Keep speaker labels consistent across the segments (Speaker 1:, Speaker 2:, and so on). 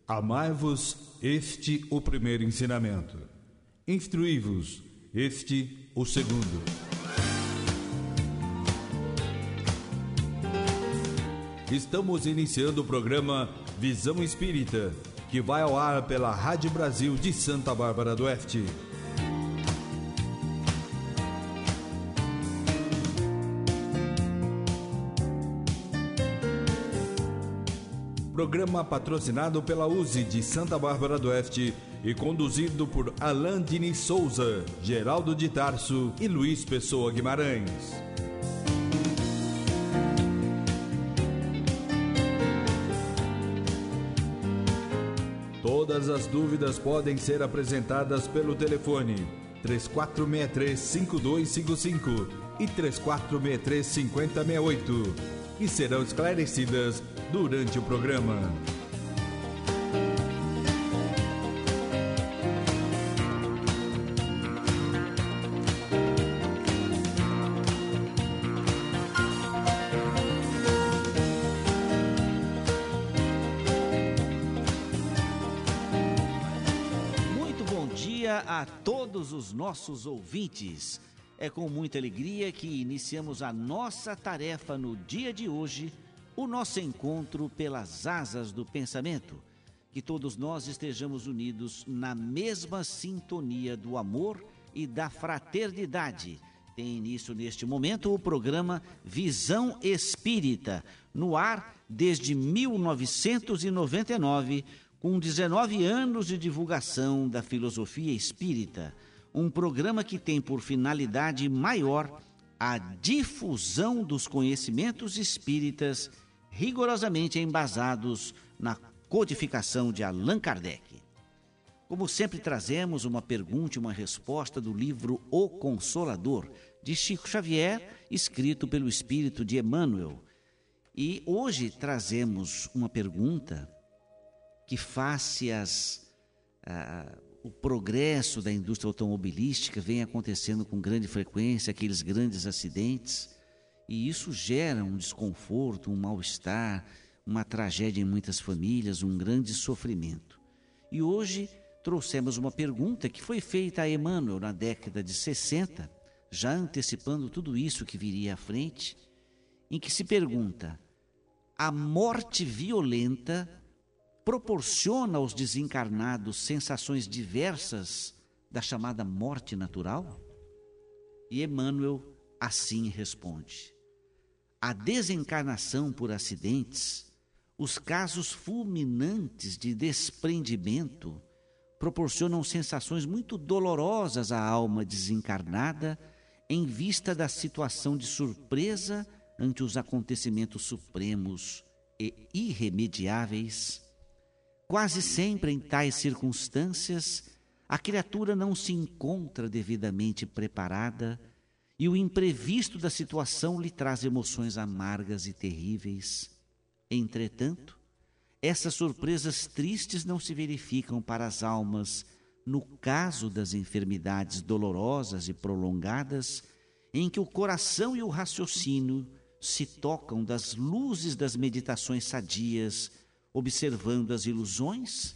Speaker 1: Amai-vos, este o primeiro ensinamento. Instruí-vos, este o segundo. Estamos iniciando o programa Visão Espírita, que vai ao ar pela Rádio Brasil de Santa Bárbara do Oeste. Programa patrocinado pela USE de Santa Bárbara do Oeste e conduzido por Alain Diniz Souza, Geraldo de Tarso e Luiz Pessoa Guimarães. Todas as dúvidas podem ser apresentadas pelo telefone 3463-5255 e 3463-5068 e serão esclarecidas durante o programa.
Speaker 2: Muito bom dia a todos os nossos ouvintes. É com muita alegria que iniciamos a nossa tarefa no dia de hoje, o nosso encontro pelas asas do pensamento. Que todos nós estejamos unidos na mesma sintonia do amor e da fraternidade. Tem início neste momento o programa Visão Espírita, no ar desde 1999, com 19 anos de divulgação da filosofia espírita. Um programa que tem por finalidade maior a difusão dos conhecimentos espíritas rigorosamente embasados na codificação de Allan Kardec. Como sempre trazemos uma pergunta e uma resposta do livro O Consolador, de Chico Xavier, escrito pelo espírito de Emmanuel. E hoje trazemos uma pergunta que face o progresso da indústria automobilística vem acontecendo com grande frequência, aqueles grandes acidentes, e isso gera um desconforto, um mal-estar, uma tragédia em muitas famílias, um grande sofrimento. E hoje trouxemos uma pergunta que foi feita a Emmanuel na década de 60, já antecipando tudo isso que viria à frente, em que se pergunta: a morte violenta proporciona aos desencarnados sensações diversas da chamada morte natural? E Emmanuel assim responde: a desencarnação por acidentes, os casos fulminantes de desprendimento, proporcionam sensações muito dolorosas à alma desencarnada em vista da situação de surpresa ante os acontecimentos supremos e irremediáveis. Quase sempre em tais circunstâncias, a criatura não se encontra devidamente preparada e o imprevisto da situação lhe traz emoções amargas e terríveis. Entretanto, essas surpresas tristes não se verificam para as almas no caso das enfermidades dolorosas e prolongadas, em que o coração e o raciocínio se tocam das luzes das meditações sadias, observando as ilusões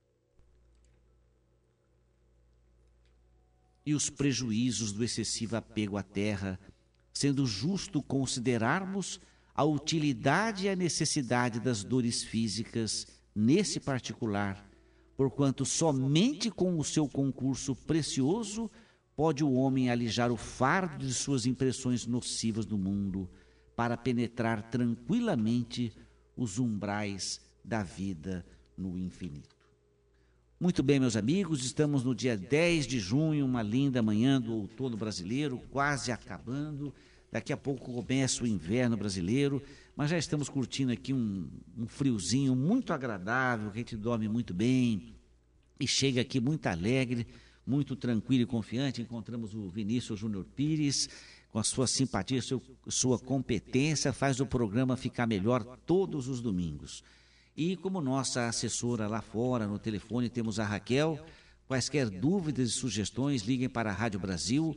Speaker 2: e os prejuízos do excessivo apego à terra, sendo justo considerarmos a utilidade e a necessidade das dores físicas nesse particular, porquanto somente com o seu concurso precioso pode o homem alijar o fardo de suas impressões nocivas no mundo, para penetrar tranquilamente os umbrais da vida no infinito. Muito bem, meus amigos, estamos no dia 10 de junho, uma linda manhã do outono brasileiro, quase acabando. Daqui a pouco começa o inverno brasileiro, mas já estamos curtindo aqui um friozinho muito agradável, que a gente dorme muito bem e chega aqui muito alegre, muito tranquilo e confiante. Encontramos o Vinícius Júnior Pires, com a sua simpatia, sua competência, faz o programa ficar melhor todos os domingos. E como nossa assessora lá fora, no telefone, temos a Raquel. Quaisquer dúvidas e sugestões, liguem para a Rádio Brasil,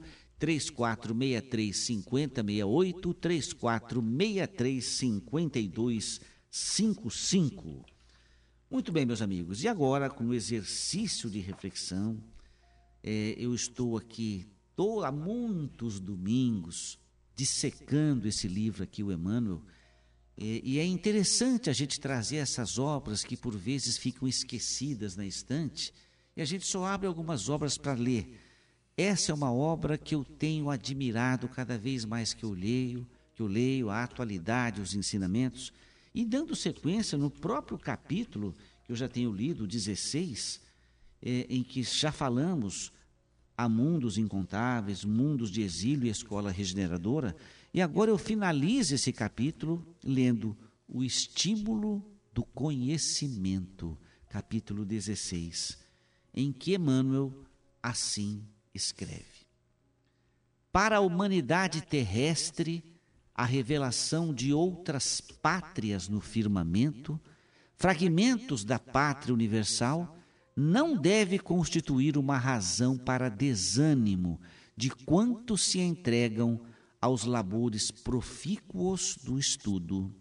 Speaker 2: 3463-5068, 3463-5255. Muito bem, meus amigos. E agora, como exercício de reflexão, eu estou aqui há muitos domingos dissecando esse livro aqui, o Emmanuel, e é interessante a gente trazer essas obras que por vezes ficam esquecidas na estante, e a gente só abre algumas obras para ler. Essa é uma obra que eu tenho admirado cada vez mais que eu leio a atualidade, os ensinamentos, e dando sequência no próprio capítulo que eu já tenho lido, 16, em que já falamos há mundos incontáveis, mundos de exílio e escola regeneradora, e agora eu finalizo esse capítulo lendo o estímulo do conhecimento, capítulo 16, em que Emmanuel assim escreve: para a humanidade terrestre, a revelação de outras pátrias no firmamento, fragmentos da pátria universal, não deve constituir uma razão para desânimo de quantos se entregam aos labores profícuos do estudo.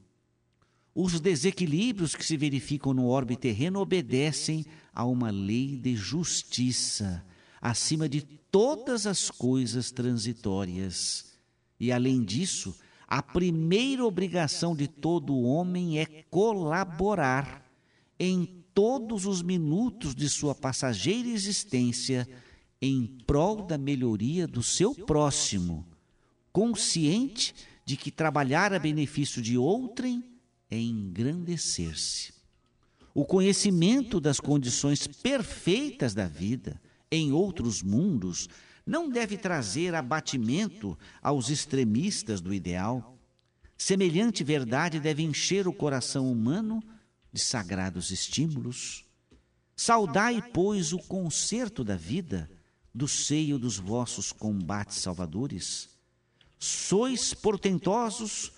Speaker 2: Os desequilíbrios que se verificam no orbe terreno obedecem a uma lei de justiça, acima de todas as coisas transitórias. E, além disso, a primeira obrigação de todo homem é colaborar em todos os minutos de sua passageira existência em prol da melhoria do seu próximo, consciente de que trabalhar a benefício de outrem é engrandecer-se. O conhecimento das condições perfeitas da vida em outros mundos não deve trazer abatimento aos extremistas do ideal. Semelhante verdade deve encher o coração humano de sagrados estímulos. Saudai, pois, o concerto da vida do seio dos vossos combates salvadores. Sóis portentosos,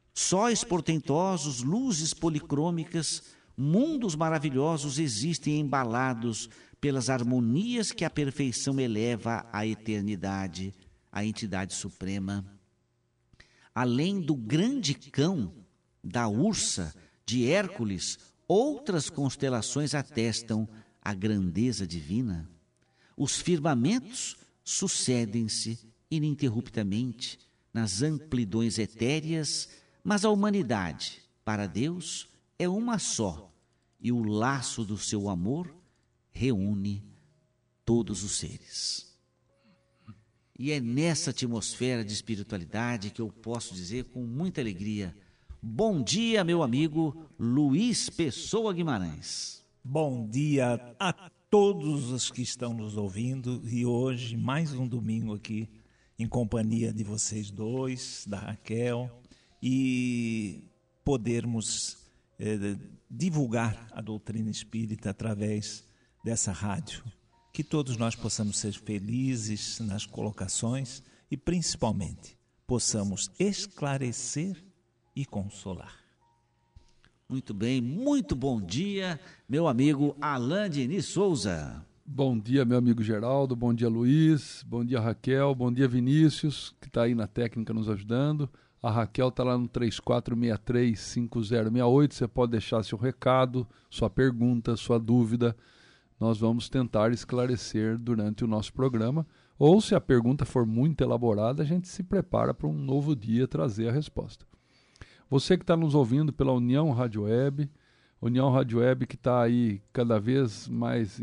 Speaker 2: luzes policrômicas, mundos maravilhosos existem embalados pelas harmonias que a perfeição eleva à eternidade, à entidade suprema. Além do grande cão, da ursa, de Hércules, outras constelações atestam a grandeza divina. Os firmamentos sucedem-se ininterruptamente nas amplidões etéreas, mas a humanidade, para Deus, é uma só, e o laço do seu amor reúne todos os seres. E é nessa atmosfera de espiritualidade que eu posso dizer com muita alegria: bom dia, meu amigo Luiz Pessoa Guimarães.
Speaker 3: Bom dia a todos os que estão nos ouvindo, e hoje mais um domingo aqui em companhia de vocês dois, da Raquel, e podermos divulgar a doutrina espírita através dessa rádio. Que todos nós possamos ser felizes nas colocações e principalmente possamos esclarecer e consolar.
Speaker 2: Muito bem, muito bom dia, meu amigo Alain Diniz Souza.
Speaker 4: Bom dia, meu amigo Geraldo, bom dia, Luiz, bom dia, Raquel, bom dia, Vinícius, que está aí na técnica nos ajudando. A Raquel está lá no 3463-5068, você pode deixar seu recado, sua pergunta, sua dúvida. Nós vamos tentar esclarecer durante o nosso programa, ou se a pergunta for muito elaborada, a gente se prepara para um novo dia trazer a resposta. Você que está nos ouvindo pela União Rádio Web que está aí cada vez mais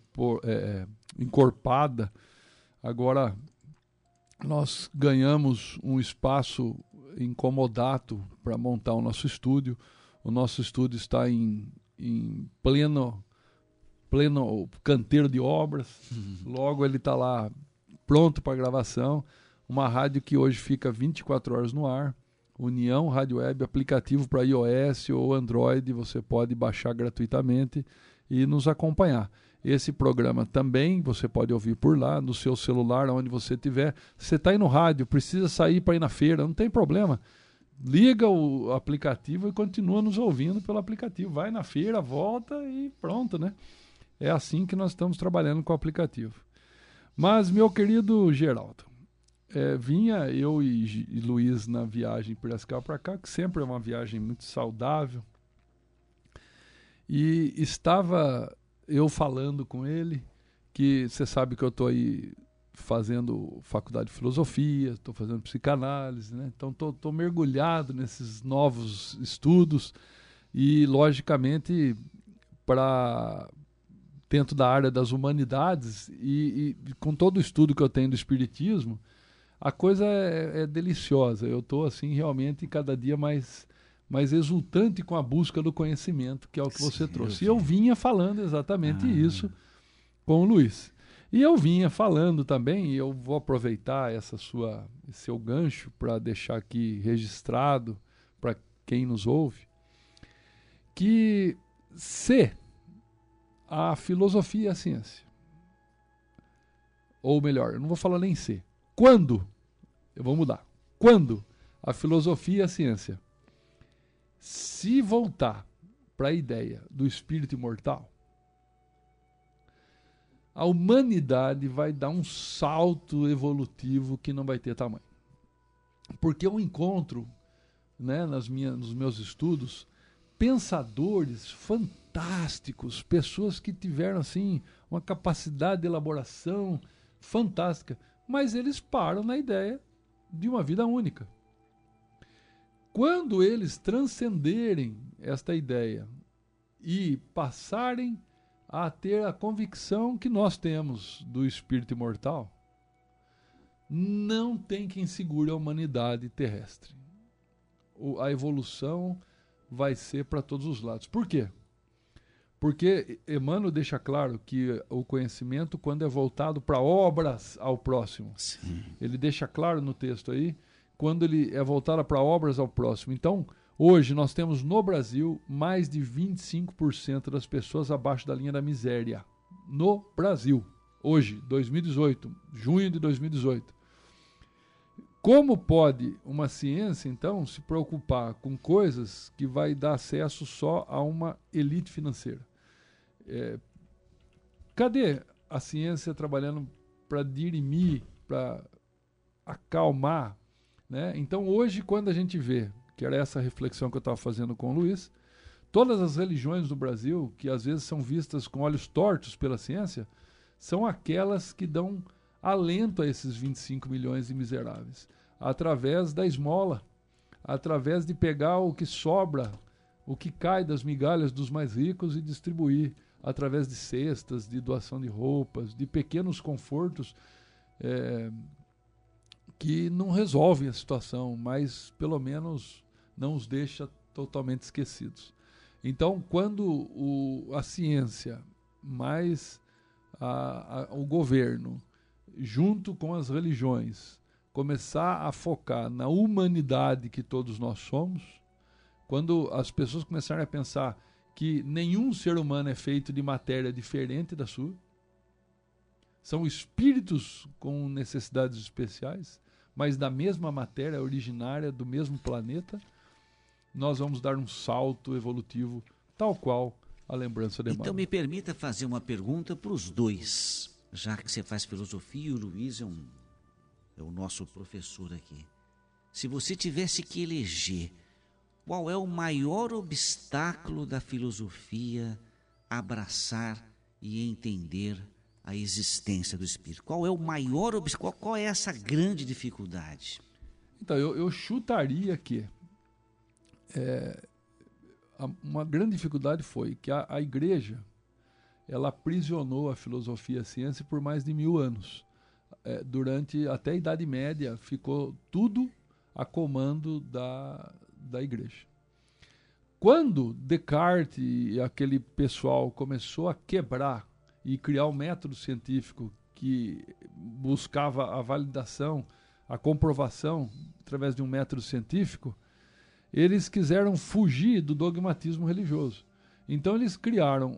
Speaker 4: encorpada. Agora nós ganhamos um espaço incomodato para montar o nosso estúdio. O nosso estúdio está em pleno canteiro de obras. Logo ele está lá pronto para gravação. Uma rádio que hoje fica 24 horas no ar. União Rádio Web, aplicativo para iOS ou Android, você pode baixar gratuitamente e nos acompanhar. Esse programa também você pode ouvir por lá, no seu celular, onde você estiver. Você está aí no rádio, precisa sair para ir na feira, não tem problema. Liga o aplicativo e continua nos ouvindo pelo aplicativo. Vai na feira, volta e pronto, né? É assim que nós estamos trabalhando com o aplicativo. Mas, meu querido Geraldo, vinha eu e Luiz na viagem Piracicaba para cá, que sempre é uma viagem muito saudável. E estava eu falando com ele, que você sabe que eu estou aí fazendo faculdade de filosofia, estou fazendo psicanálise, né? Então estou mergulhado nesses novos estudos e, logicamente, dentro da área das humanidades e com todo o estudo que eu tenho do espiritismo, a coisa é deliciosa. Eu estou assim realmente cada dia mais exultante com a busca do conhecimento, que é o que você trouxe. E eu vinha falando exatamente isso com o Luiz. E eu vinha falando também, e eu vou aproveitar esse seu gancho para deixar aqui registrado para quem nos ouve, que se a filosofia e a ciência, ou melhor, eu não vou falar nem se, quando, eu vou mudar, quando a filosofia e a ciência se voltar para a ideia do espírito imortal, a humanidade vai dar um salto evolutivo que não vai ter tamanho. Porque eu encontro, né, nos meus estudos, pensadores fantásticos, pessoas que tiveram assim uma capacidade de elaboração fantástica, mas eles param na ideia de uma vida única. Quando eles transcenderem esta ideia e passarem a ter a convicção que nós temos do espírito imortal, não tem quem segure a humanidade terrestre. A evolução vai ser para todos os lados. Por quê? Porque Emmanuel deixa claro que o conhecimento, quando é voltado para obras ao próximo, sim, ele deixa claro no texto aí, quando ele é voltado para obras ao próximo. Então, hoje nós temos no Brasil mais de 25% das pessoas abaixo da linha da miséria. No Brasil. Hoje, 2018, junho de 2018. Como pode uma ciência, então, se preocupar com coisas que vai dar acesso só a uma elite financeira? Cadê a ciência trabalhando para dirimir, para acalmar, né? Então, hoje, quando a gente vê, que era essa reflexão que eu estava fazendo com o Luiz, todas as religiões do Brasil, que às vezes são vistas com olhos tortos pela ciência, são aquelas que dão alento a esses 25 milhões de miseráveis, através da esmola, através de pegar o que sobra, o que cai das migalhas dos mais ricos e distribuir, através de cestas, de doação de roupas, de pequenos confortos que não resolvem a situação, mas pelo menos não os deixa totalmente esquecidos. Então, quando a ciência mais o governo, junto com as religiões, começar a focar na humanidade que todos nós somos, quando as pessoas começarem a pensar que nenhum ser humano é feito de matéria diferente da sua, são espíritos com necessidades especiais, mas da mesma matéria originária do mesmo planeta, nós vamos dar um salto evolutivo tal qual a lembrança de Emmanuel.
Speaker 2: Então me permita fazer uma pergunta para os dois, já que você faz filosofia e o Luiz é o nosso professor aqui. Se você tivesse que eleger, qual é o maior obstáculo da filosofia abraçar e entender a existência do espírito? Qual é o maior obstáculo? Qual é essa grande dificuldade?
Speaker 4: Então, eu chutaria que uma grande dificuldade foi que a igreja, ela aprisionou a filosofia e a ciência por mais de 1000 anos. Durante até a Idade Média, ficou tudo a comando da igreja. Quando Descartes e aquele pessoal começou a quebrar e criar um método científico que buscava a validação, a comprovação através de um método científico, eles quiseram fugir do dogmatismo religioso. Então eles criaram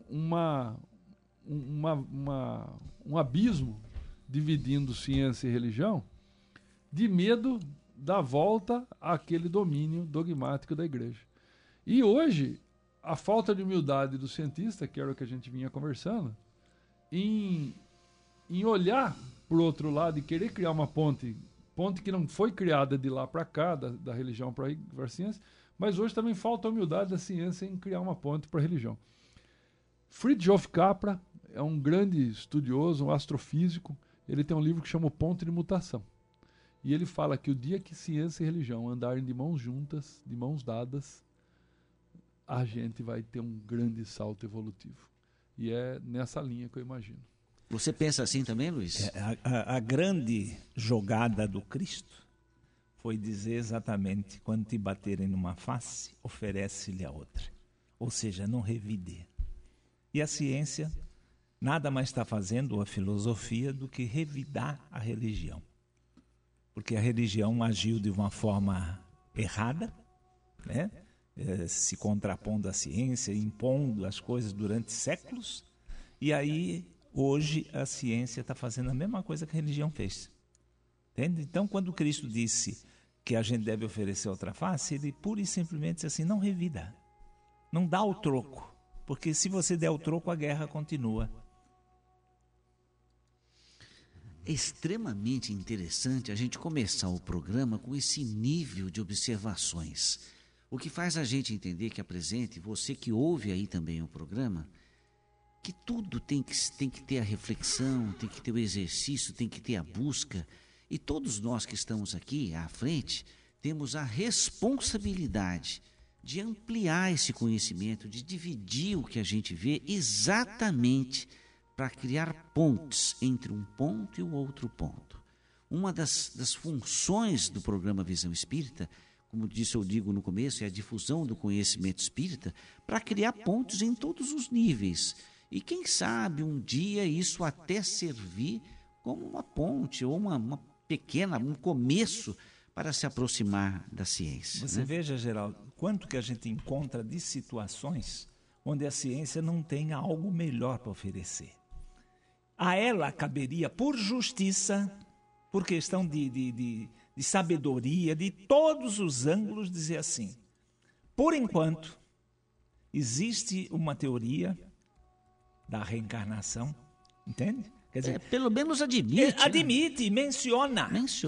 Speaker 4: um abismo dividindo ciência e religião, de medo da volta àquele domínio dogmático da igreja. E hoje, a falta de humildade do cientista, que era o que a gente vinha conversando, em olhar para o outro lado e querer criar uma ponte que não foi criada de lá para cá, da religião para a ciência, mas hoje também falta a humildade da ciência em criar uma ponte para a religião. Fritjof Capra é um grande estudioso, um astrofísico. Ele tem um livro que chama O Ponto de Mutação. E ele fala que o dia que ciência e religião andarem de mãos juntas, de mãos dadas, a gente vai ter um grande salto evolutivo. E é nessa linha que eu imagino.
Speaker 2: Você pensa assim também, Luiz?
Speaker 3: A grande jogada do Cristo foi dizer exatamente: quando te baterem numa face, oferece-lhe a outra. Ou seja, não revide. E a ciência nada mais está fazendo, ou a filosofia, do que revidar a religião. Porque a religião agiu de uma forma errada, né? Se contrapondo à ciência, impondo as coisas durante séculos. E aí, hoje, a ciência está fazendo a mesma coisa que a religião fez. Entende? Então, quando Cristo disse que a gente deve oferecer outra face, ele pura e simplesmente disse assim: não revida, não dá o troco, porque se você der o troco, a guerra continua.
Speaker 2: É extremamente interessante a gente começar o programa com esse nível de observações, o que faz a gente entender que apresente, você que ouve aí também o programa, que tudo tem que ter a reflexão, tem que ter o exercício, tem que ter a busca. E todos nós que estamos aqui à frente temos a responsabilidade de ampliar esse conhecimento, de dividir o que a gente vê exatamente para criar pontes entre um ponto e o outro ponto. Uma das funções do programa Visão Espírita, como disse, eu digo no começo, é a difusão do conhecimento espírita para criar pontes em todos os níveis. E quem sabe um dia isso até servir como uma ponte ou uma pequena, um começo para se aproximar da ciência.
Speaker 3: Você veja, Geraldo, quanto que a gente encontra de situações onde a ciência não tem algo melhor para oferecer. A ela caberia, por justiça, por questão de sabedoria, de todos os ângulos, dizer assim: por enquanto, existe uma teoria da reencarnação, entende? Quer dizer,
Speaker 2: pelo menos admite.
Speaker 3: Admite, menciona.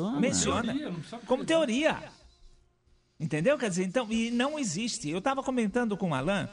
Speaker 3: Como teoria. Entendeu? Quer dizer, então, e não existe. Eu estava comentando com o Alain,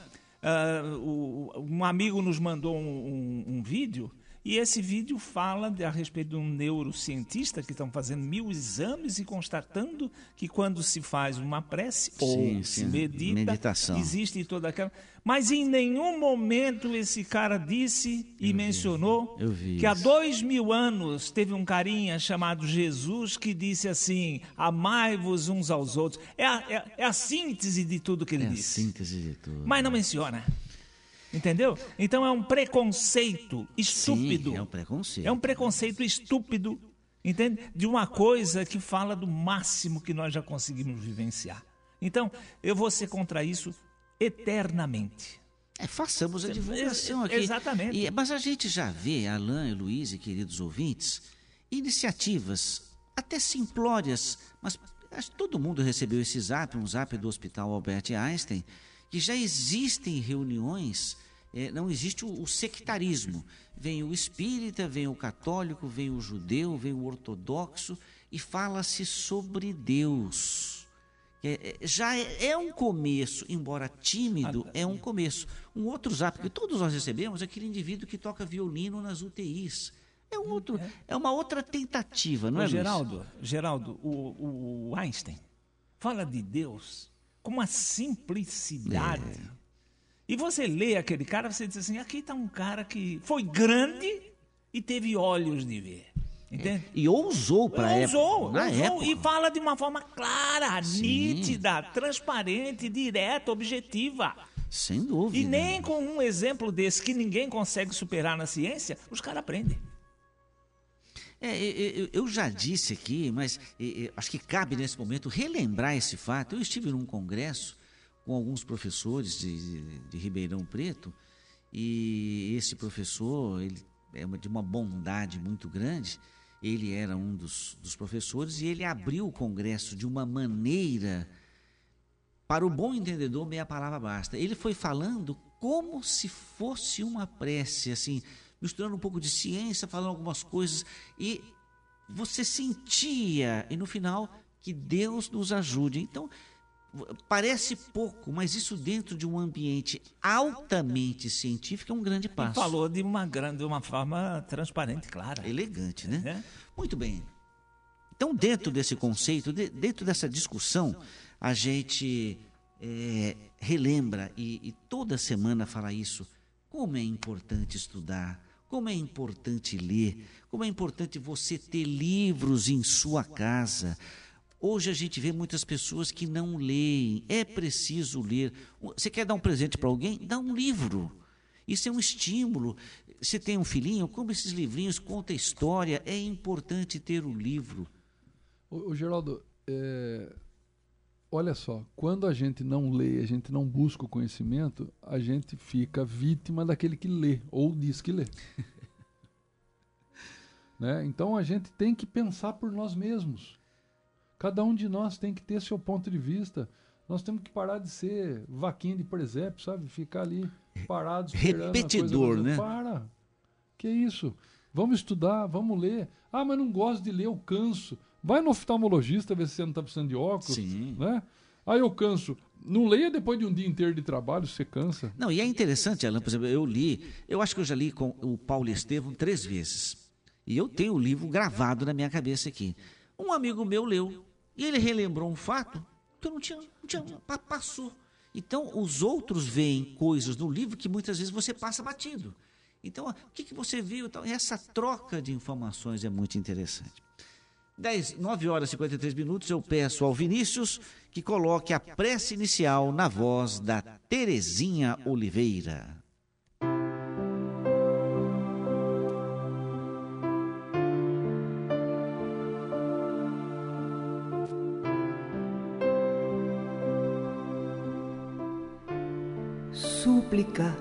Speaker 3: um amigo nos mandou um vídeo, e esse vídeo fala a respeito de um neurocientista que estão fazendo 1000 exames e constatando que quando se faz uma prece ou se medita,
Speaker 2: meditação,
Speaker 3: existe toda aquela... Mas em nenhum momento esse cara disse e mencionou que há 2000 anos teve um carinha chamado Jesus que disse assim: amai-vos uns aos outros. É a síntese de tudo que ele disse.
Speaker 2: É a síntese de tudo.
Speaker 3: Mas não menciona. Entendeu? Então é um preconceito estúpido.
Speaker 2: Sim, é um preconceito.
Speaker 3: É um preconceito estúpido, entende? De uma coisa que fala do máximo que nós já conseguimos vivenciar. Então, eu vou ser contra isso eternamente.
Speaker 2: Façamos a divulgação aqui.
Speaker 3: Exatamente.
Speaker 2: Mas a gente já vê, Alain e Luiz e queridos ouvintes, iniciativas até simplórias, mas acho que todo mundo recebeu esse zap, um zap do Hospital Albert Einstein, que já existem reuniões, não existe o sectarismo. Vem o espírita, vem o católico, vem o judeu, vem o ortodoxo e fala-se sobre Deus. Já é um começo, embora tímido, é um começo. Um outro zap que todos nós recebemos é aquele indivíduo que toca violino nas UTIs. É uma outra tentativa, não é, Luiz?
Speaker 3: Geraldo, o Einstein fala de Deus com uma simplicidade. E você lê aquele cara, você diz assim: aqui está um cara que foi grande e teve olhos de ver. Entende?
Speaker 2: E ousou para a época.
Speaker 3: Ousou, e fala de uma forma clara, nítida, transparente, direta, objetiva.
Speaker 2: Sem dúvida.
Speaker 3: E nem com um exemplo desse que ninguém consegue superar na ciência, os caras aprendem.
Speaker 2: Eu já disse aqui, mas acho que cabe nesse momento relembrar esse fato. Eu estive num congresso com alguns professores de Ribeirão Preto, e esse professor, ele é de uma bondade muito grande. Ele era um dos professores e ele abriu o congresso de uma maneira, para o bom entendedor, meia palavra basta. Ele foi falando como se fosse uma prece, assim, misturando um pouco de ciência, falando algumas coisas, e você sentia, e no final, que Deus nos ajude. Então, Parece pouco, mas isso dentro de um ambiente altamente científico é um grande passo.
Speaker 3: E falou de uma forma transparente, clara.
Speaker 2: Elegante, né? Muito bem. Então, dentro desse conceito, dentro dessa discussão, a gente relembra, e toda semana fala isso, como é importante estudar, como é importante ler, como é importante você ter livros em sua casa. Hoje a gente vê muitas pessoas que não leem, é preciso ler. Você quer dar um presente para alguém? Dá um livro. Isso é um estímulo. Você tem um filhinho, como esses livrinhos contam história, é importante ter o livro.
Speaker 4: Ô Geraldo, olha só, quando a gente não lê, a gente não busca o conhecimento, a gente fica vítima daquele que lê, ou diz que lê. Né? Então a gente tem que pensar por nós mesmos. Cada um de nós tem que ter seu ponto de vista. Nós temos que parar de ser vaquinha de presépio, sabe? Ficar ali parado esperando
Speaker 2: repetidor,
Speaker 4: a coisa.
Speaker 2: né?
Speaker 4: Para. Que isso? Vamos estudar, vamos ler. Ah, mas não gosto de ler, eu canso. Vai no oftalmologista ver se você não está precisando de óculos.
Speaker 2: Sim.
Speaker 4: Né? Ah, eu canso. Não leia depois de um dia inteiro de trabalho, você cansa.
Speaker 2: Não, e é interessante, Alan, por exemplo, eu acho que eu já li com o Paulo Estevam 3 vezes. E eu tenho o livro gravado na minha cabeça aqui. Um amigo meu leu, e ele relembrou um fato que eu não tinha passou. Então, os outros veem coisas no livro que muitas vezes você passa batido. Então, o que você viu? Essa troca de informações é muito interessante. 9 horas e 53 minutos, eu peço ao Vinícius que coloque a prece inicial na voz da Terezinha Oliveira.
Speaker 5: Súplica.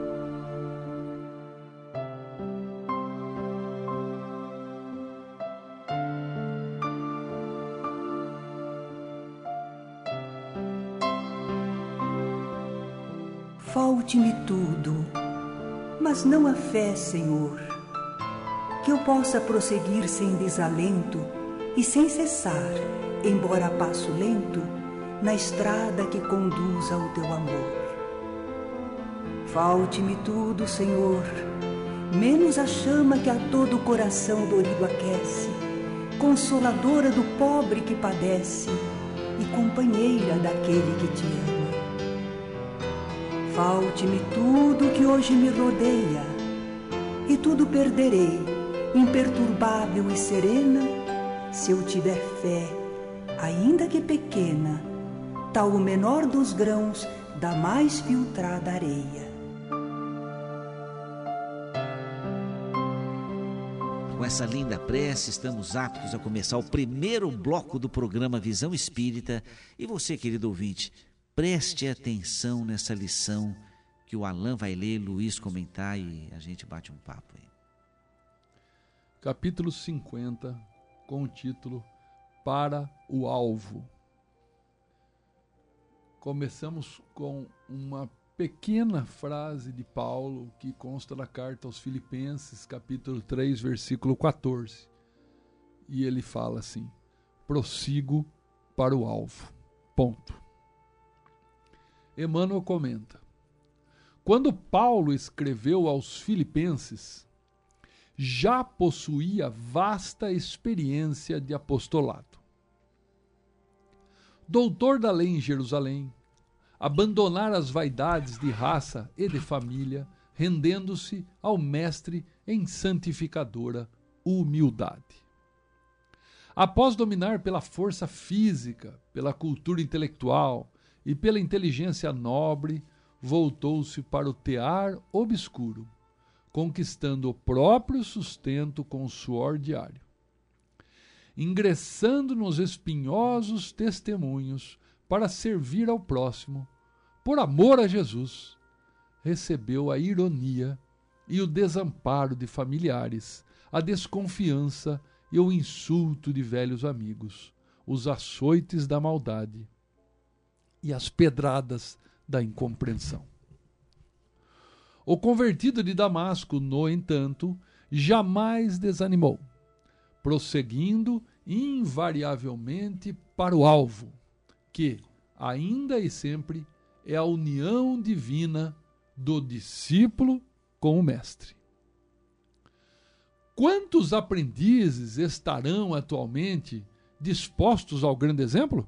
Speaker 5: Falte-me tudo, mas não a fé, Senhor, que eu possa prosseguir sem desalento e sem cessar, embora a passo lento, na estrada que conduz ao teu amor. Falte-me tudo, Senhor, menos a chama que a todo o coração dorido aquece, consoladora do pobre que padece e companheira daquele que te ama. Falte-me tudo que hoje me rodeia, e tudo perderei, imperturbável e serena, se eu tiver fé, ainda que pequena, tal o menor dos grãos da mais filtrada areia.
Speaker 2: Com essa linda prece, estamos aptos a começar o primeiro bloco do programa Visão Espírita. E você, querido ouvinte, preste atenção nessa lição que o Alan vai ler, Luiz comentar e a gente bate um papo aí.
Speaker 4: Capítulo 50, com o título Para o Alvo. Começamos com uma pequena frase de Paulo que consta na carta aos Filipenses, capítulo 3, versículo 14. E ele fala assim: prossigo para o alvo. Ponto. Emmanuel comenta: quando Paulo escreveu aos Filipenses, já possuía vasta experiência de apostolado. Doutor da lei em Jerusalém, abandonar as vaidades de raça e de família, rendendo-se ao Mestre em santificadora humildade. Após dominar pela força física, pela cultura intelectual e pela inteligência nobre, voltou-se para o tear obscuro, conquistando o próprio sustento com o suor diário. Ingressando nos espinhosos testemunhos para servir ao próximo, por amor a Jesus, recebeu a ironia e o desamparo de familiares, a desconfiança e o insulto de velhos amigos, os açoites da maldade e as pedradas da incompreensão. O convertido de Damasco, no entanto, jamais desanimou, prosseguindo invariavelmente para o alvo, que, ainda e sempre, é a união divina do discípulo com o mestre. Quantos aprendizes estarão atualmente dispostos ao grande exemplo?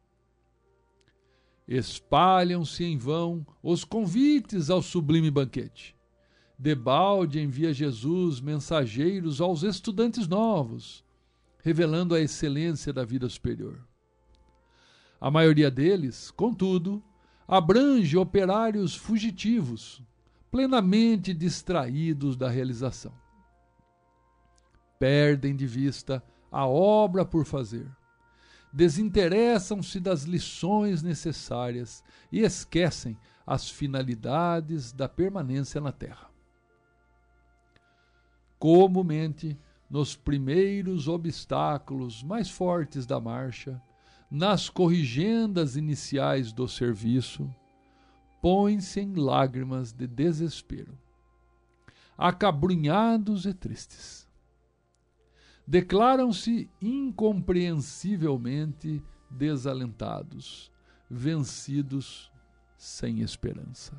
Speaker 4: Espalham-se em vão os convites ao sublime banquete. Debalde envia Jesus mensageiros aos estudantes novos, revelando a excelência da vida superior. A maioria deles, contudo, abrange operários fugitivos, plenamente distraídos da realização. Perdem de vista a obra por fazer, desinteressam-se das lições necessárias e esquecem as finalidades da permanência na Terra. Comumente, nos primeiros obstáculos mais fortes da marcha, nas corrigendas iniciais do serviço, põem-se em lágrimas de desespero, acabrunhados e tristes. Declaram-se incompreensivelmente desalentados, vencidos, sem esperança.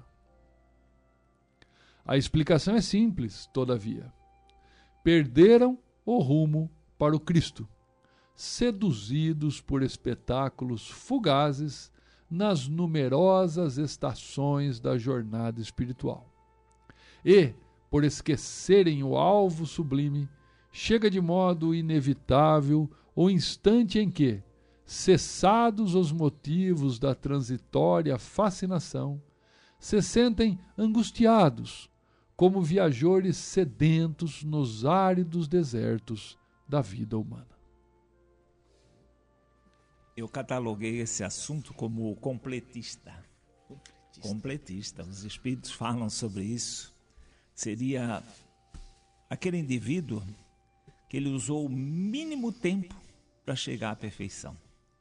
Speaker 4: A explicação é simples, todavia. Perderam o rumo para o Cristo, seduzidos por espetáculos fugazes nas numerosas estações da jornada espiritual. E, por esquecerem o alvo sublime, chega de modo inevitável o instante em que, cessados os motivos da transitória fascinação, se sentem angustiados, como viajores sedentos nos áridos desertos da vida humana.
Speaker 3: Eu cataloguei esse assunto como completista. Completista. Os espíritos falam sobre isso. Seria aquele indivíduo que ele usou o mínimo tempo para chegar à perfeição.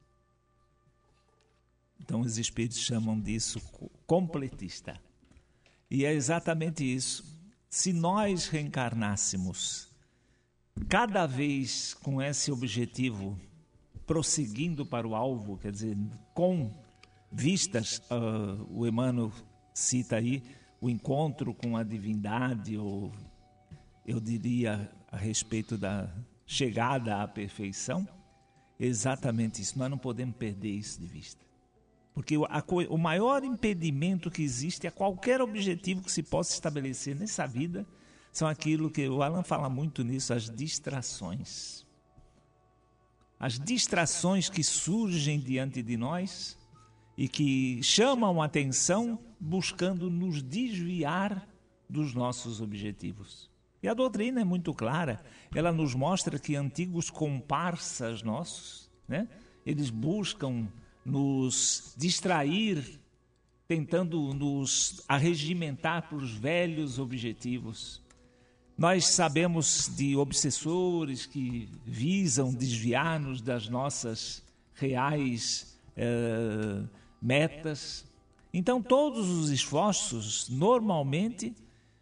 Speaker 3: Então os espíritos chamam disso completista. E é exatamente isso. Se nós reencarnássemos cada vez com esse objetivo, prosseguindo para o alvo, quer dizer, com vistas, o Emmanuel cita aí, o encontro com a divindade, ou eu diria a respeito da chegada à perfeição, exatamente isso. Nós não podemos perder isso de vista. Porque o maior impedimento que existe a qualquer objetivo que se possa estabelecer nessa vida são aquilo que o Allan fala muito nisso, as distrações. As distrações que surgem diante de nós e que chamam a atenção buscando nos desviar dos nossos objetivos. E a doutrina é muito clara, ela nos mostra que antigos comparsas nossos, né, eles buscam nos distrair, tentando nos arregimentar para os velhos objetivos. Nós sabemos de obsessores que visam desviar-nos das nossas reais metas. Então, todos os esforços, normalmente,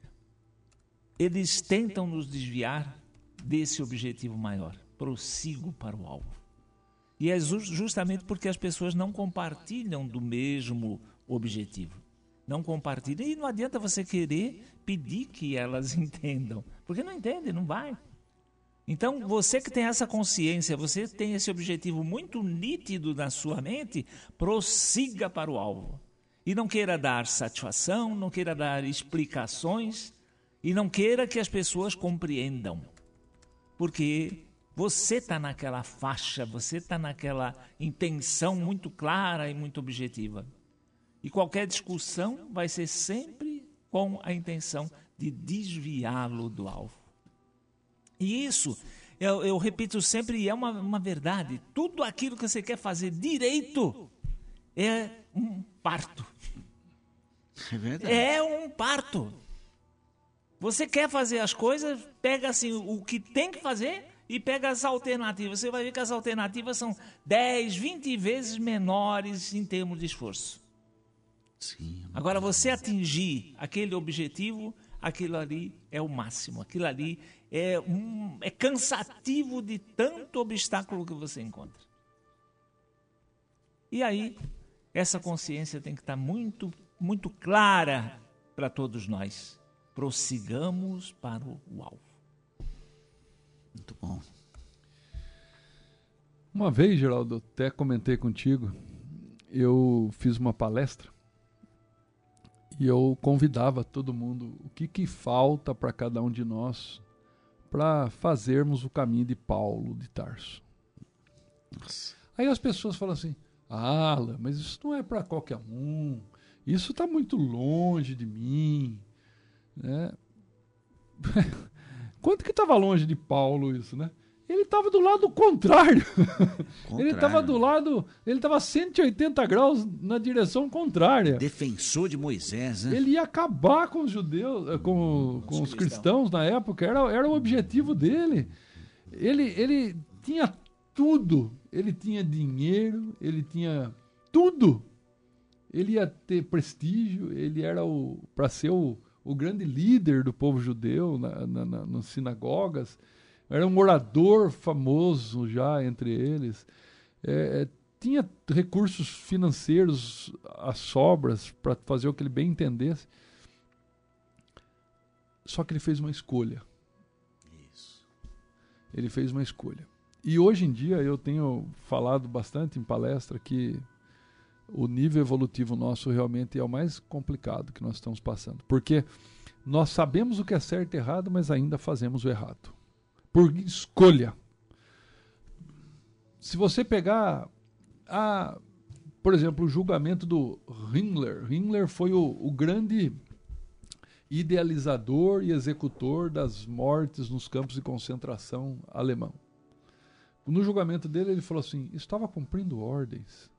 Speaker 3: eles tentam nos desviar desse objetivo maior. Prossigo para o alvo. E é justamente porque as pessoas não compartilham do mesmo objetivo. Não compartilham. E não adianta você querer pedir que elas entendam. Porque não entendem, não vai. Então, você que tem essa consciência, você tem esse objetivo muito nítido na sua mente, prossiga para o alvo. E não queira dar satisfação, não queira dar explicações, e não queira que as pessoas compreendam. Porque você está naquela faixa, você está naquela intenção muito clara e muito objetiva. E qualquer discussão vai ser sempre com a intenção de desviá-lo do alvo. E isso, eu repito sempre, é uma verdade. Tudo aquilo que você quer fazer direito é um parto.
Speaker 2: É verdade.
Speaker 3: É um parto. Você quer fazer as coisas, pega assim o que tem que fazer e pega as alternativas. Você vai ver que as alternativas são 10, 20 vezes menores em termos de esforço.
Speaker 2: Sim.
Speaker 3: Agora, você atingir aquele objetivo, aquilo ali é o máximo. Aquilo ali é cansativo de tanto obstáculo que você encontra. E aí, Essa consciência tem que estar muito, muito clara para todos nós. Prossigamos para o alvo.
Speaker 2: Muito bom.
Speaker 4: Uma vez, Geraldo, até comentei contigo, eu fiz uma palestra e eu convidava todo mundo o que falta para cada um de nós para fazermos o caminho de Paulo de Tarso.
Speaker 2: Nossa.
Speaker 4: Aí as pessoas falam assim, Alan, mas isso não é para qualquer um, isso está muito longe de mim, né? Quanto que estava longe de Paulo isso, né? Ele estava do lado contrário. Ele estava do lado, ele estava 180 graus na direção contrária.
Speaker 2: Defensor de Moisés, né?
Speaker 4: Ele ia acabar com os judeus, com os cristãos na época, era o objetivo dele. Ele tinha tudo, ele tinha dinheiro, ele tinha tudo. Ele ia ter prestígio, ele era para ser o grande líder do povo judeu nas sinagogas. Era um orador famoso já entre eles. Tinha recursos financeiros às sobras para fazer o que ele bem entendesse. Só que ele fez uma escolha.
Speaker 2: Isso.
Speaker 4: Ele fez uma escolha. E hoje em dia eu tenho falado bastante em palestra que o nível evolutivo nosso realmente é o mais complicado que nós estamos passando. Porque nós sabemos o que é certo e errado, mas ainda fazemos o errado. Por escolha. Se você pegar, por exemplo, o julgamento do Himmler. Himmler foi o grande idealizador e executor das mortes nos campos de concentração alemão. No julgamento dele, ele falou assim, estava cumprindo ordens.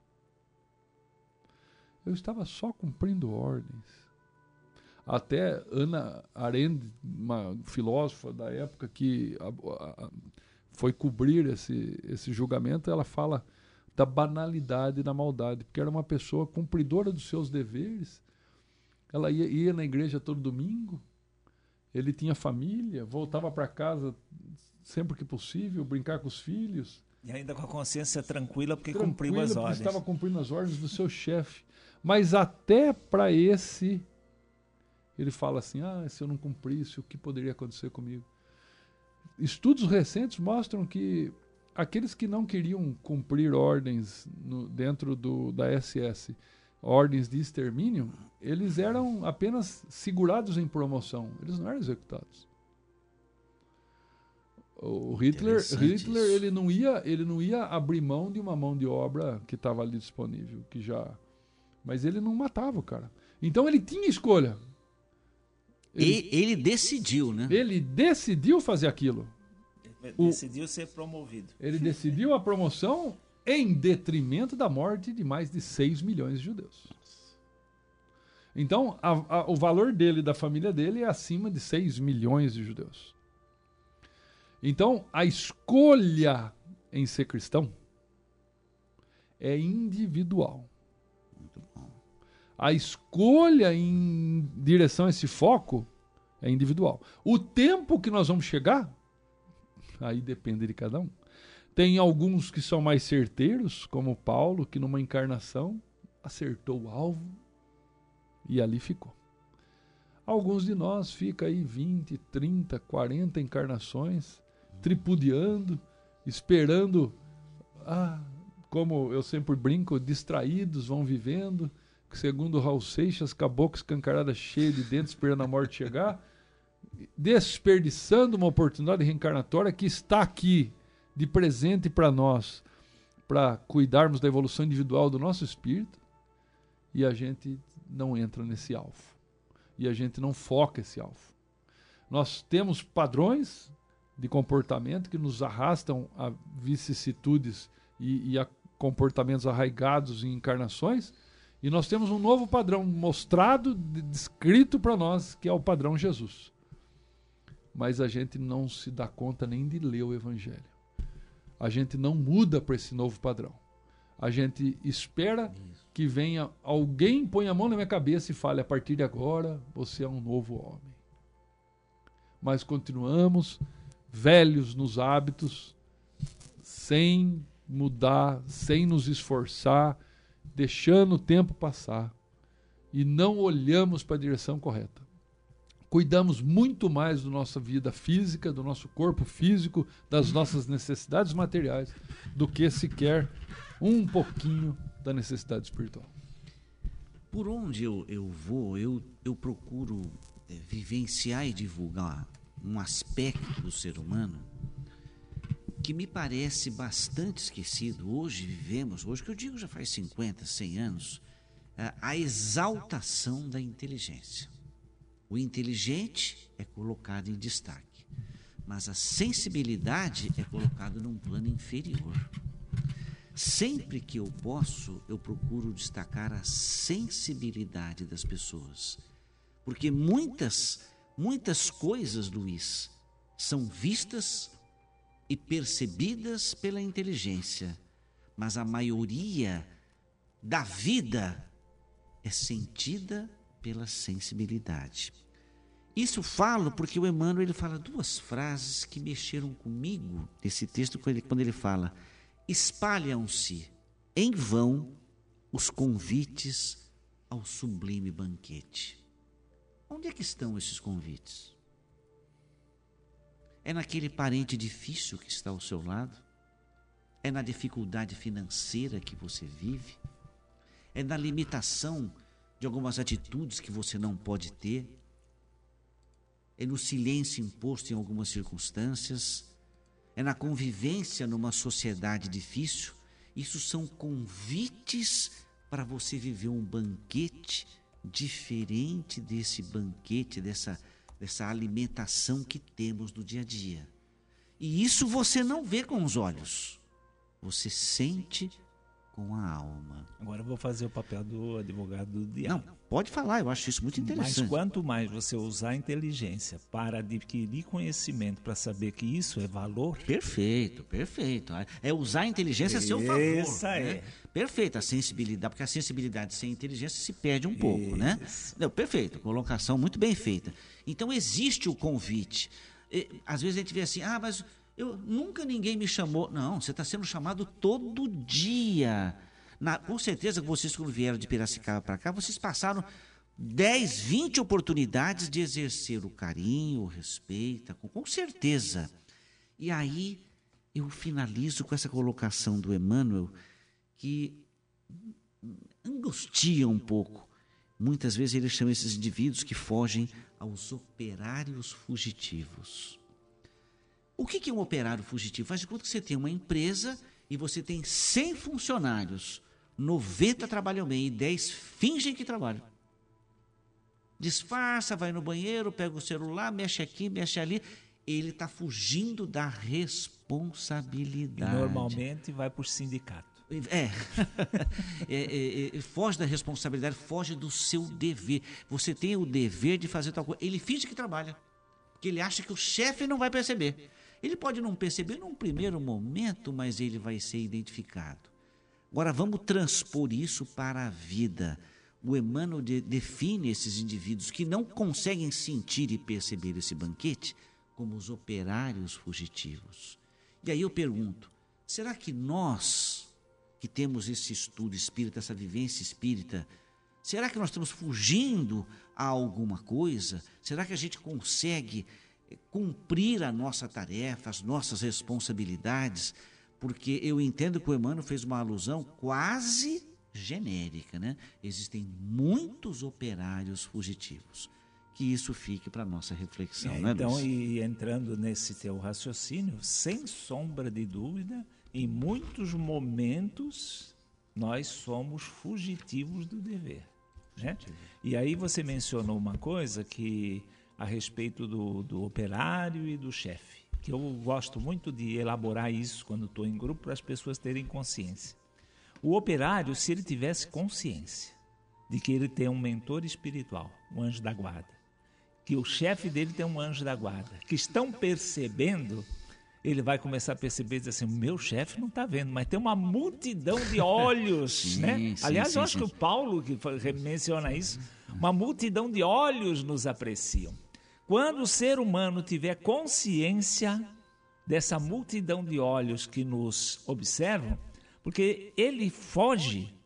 Speaker 4: Eu estava só cumprindo ordens. Até Hannah Arendt, uma filósofa da época que foi cobrir esse julgamento, ela fala da banalidade da maldade, porque era uma pessoa cumpridora dos seus deveres. Ela ia na igreja todo domingo, ele tinha família, voltava para casa sempre que possível, brincar com os filhos.
Speaker 3: E ainda com a consciência tranquila, porque cumpriu as ordens.
Speaker 4: Estava cumprindo as ordens do seu chefe. Mas até para esse... Ele fala assim, se eu não cumprisse, o que poderia acontecer comigo? Estudos recentes mostram que aqueles que não queriam cumprir ordens dentro da SS, ordens de extermínio, eles eram apenas segurados em promoção, eles não eram executados. O Hitler ele não ia abrir mão de uma mão de obra que estava ali disponível, mas ele não matava o cara. Então ele tinha escolha.
Speaker 2: Ele decidiu, né?
Speaker 4: Ele decidiu fazer aquilo.
Speaker 3: Ele decidiu ser promovido.
Speaker 4: Ele decidiu a promoção em detrimento da morte de mais de 6 milhões de judeus. Então, o valor dele e da família dele é acima de 6 milhões de judeus. Então, a escolha em ser cristão é individual. A escolha em direção a esse foco é individual. O tempo que nós vamos chegar, aí depende de cada um. Tem alguns que são mais certeiros, como Paulo, que numa encarnação acertou o alvo e ali ficou. Alguns de nós ficam aí 20, 30, 40 encarnações, tripudiando, esperando, como eu sempre brinco, distraídos, vão vivendo, segundo Raul Seixas, caboclo escancarada cheia de dentes esperando a morte chegar, desperdiçando uma oportunidade reencarnatória que está aqui de presente para nós, para cuidarmos da evolução individual do nosso espírito, e a gente não entra nesse alvo. E a gente não foca esse alvo. Nós temos padrões de comportamento que nos arrastam a vicissitudes e a comportamentos arraigados em encarnações, e nós temos um novo padrão mostrado, descrito para nós, que é o padrão Jesus. Mas a gente não se dá conta nem de ler o Evangelho. A gente não muda para esse novo padrão. A gente espera que venha alguém, põe a mão na minha cabeça e fale, a partir de agora você é um novo homem. Mas continuamos velhos nos hábitos, sem mudar, sem nos esforçar, deixando o tempo passar e não olhamos para a direção correta. Cuidamos muito mais da nossa vida física, do nosso corpo físico, das nossas necessidades materiais, do que sequer um pouquinho da necessidade espiritual.
Speaker 2: Por onde eu vou, eu procuro vivenciar e divulgar um aspecto do ser humano que me parece bastante esquecido. Hoje que eu digo já faz 50, 100 anos, a exaltação da inteligência. O inteligente é colocado em destaque, mas a sensibilidade é colocada num plano inferior. Sempre que eu posso, eu procuro destacar a sensibilidade das pessoas, porque muitas coisas, Luiz, são vistas e percebidas pela inteligência, mas a maioria da vida é sentida pela sensibilidade. Isso falo porque o Emmanuel ele fala duas frases que mexeram comigo nesse texto, quando ele fala: espalham-se em vão os convites ao sublime banquete. Onde é que estão esses convites? É naquele parente difícil que está ao seu lado? É na dificuldade financeira que você vive? É na limitação de algumas atitudes que você não pode ter? É no silêncio imposto em algumas circunstâncias? É na convivência numa sociedade difícil? Isso são convites para você viver um banquete diferente desse banquete, dessa alimentação que temos no dia a dia. E isso você não vê com os olhos, você sente com a alma.
Speaker 3: Agora eu vou fazer o papel do advogado do diabo.
Speaker 2: Não, pode falar, eu acho isso muito interessante.
Speaker 3: Mas quanto mais você usar a inteligência para adquirir conhecimento, para saber que isso é valor...
Speaker 2: Perfeito. É usar a inteligência a seu favor.
Speaker 3: Essa
Speaker 2: né?
Speaker 3: é.
Speaker 2: Perfeito, a sensibilidade, porque a sensibilidade sem inteligência se perde um pouco, né? Não, perfeito, colocação muito bem feita. Então existe o convite. Às vezes a gente vê assim, mas nunca ninguém me chamou. Não, você está sendo chamado todo dia. Com certeza que vocês, quando vieram de Piracicaba para cá, vocês passaram 10, 20 oportunidades de exercer o carinho, o respeito, com certeza. E aí eu finalizo com essa colocação do Emmanuel, que angustia um pouco. Muitas vezes ele chama esses indivíduos que fogem aos operários fugitivos. O que é um operário fugitivo? Faz de conta que você tem uma empresa e você tem 100 funcionários, 90 trabalham bem e 10 fingem que trabalham. Disfarça, vai no banheiro, pega o celular, mexe aqui, mexe ali. Ele está fugindo da responsabilidade.
Speaker 3: E normalmente vai por sindicato.
Speaker 2: Foge da responsabilidade, foge do seu dever. Você tem o dever de fazer tal coisa. Ele finge que trabalha, porque ele acha que o chefe não vai perceber. Ele pode não perceber num primeiro momento, mas ele vai ser identificado. Agora vamos transpor isso para a vida. O Emmanuel define esses indivíduos que não conseguem sentir e perceber esse banquete como os operários fugitivos. E aí eu pergunto, será que nós que temos esse estudo espírita, essa vivência espírita, será que nós estamos fugindo a alguma coisa? Será que a gente consegue cumprir a nossa tarefa, as nossas responsabilidades? Porque eu entendo que o Emmanuel fez uma alusão quase genérica, né? Existem muitos operários fugitivos. Que isso fique para a nossa reflexão, né,
Speaker 3: então,
Speaker 2: Luiz?
Speaker 3: e entrando nesse teu raciocínio, sem sombra de dúvida, em muitos momentos nós somos fugitivos do dever, né? E aí você mencionou uma coisa que a respeito do operário e do chefe, que eu gosto muito de elaborar isso quando estou em grupo para as pessoas terem consciência. O operário, se ele tivesse consciência de que ele tem um mentor espiritual, um anjo da guarda, que o chefe dele tem um anjo da guarda, que estão percebendo, ele vai começar a perceber e dizer assim, meu chefe não está vendo, mas tem uma multidão de olhos, né? Aliás, eu acho que o Paulo que menciona isso, uma multidão de olhos nos apreciam. Quando o ser humano tiver consciência dessa multidão de olhos que nos observam, porque ele foge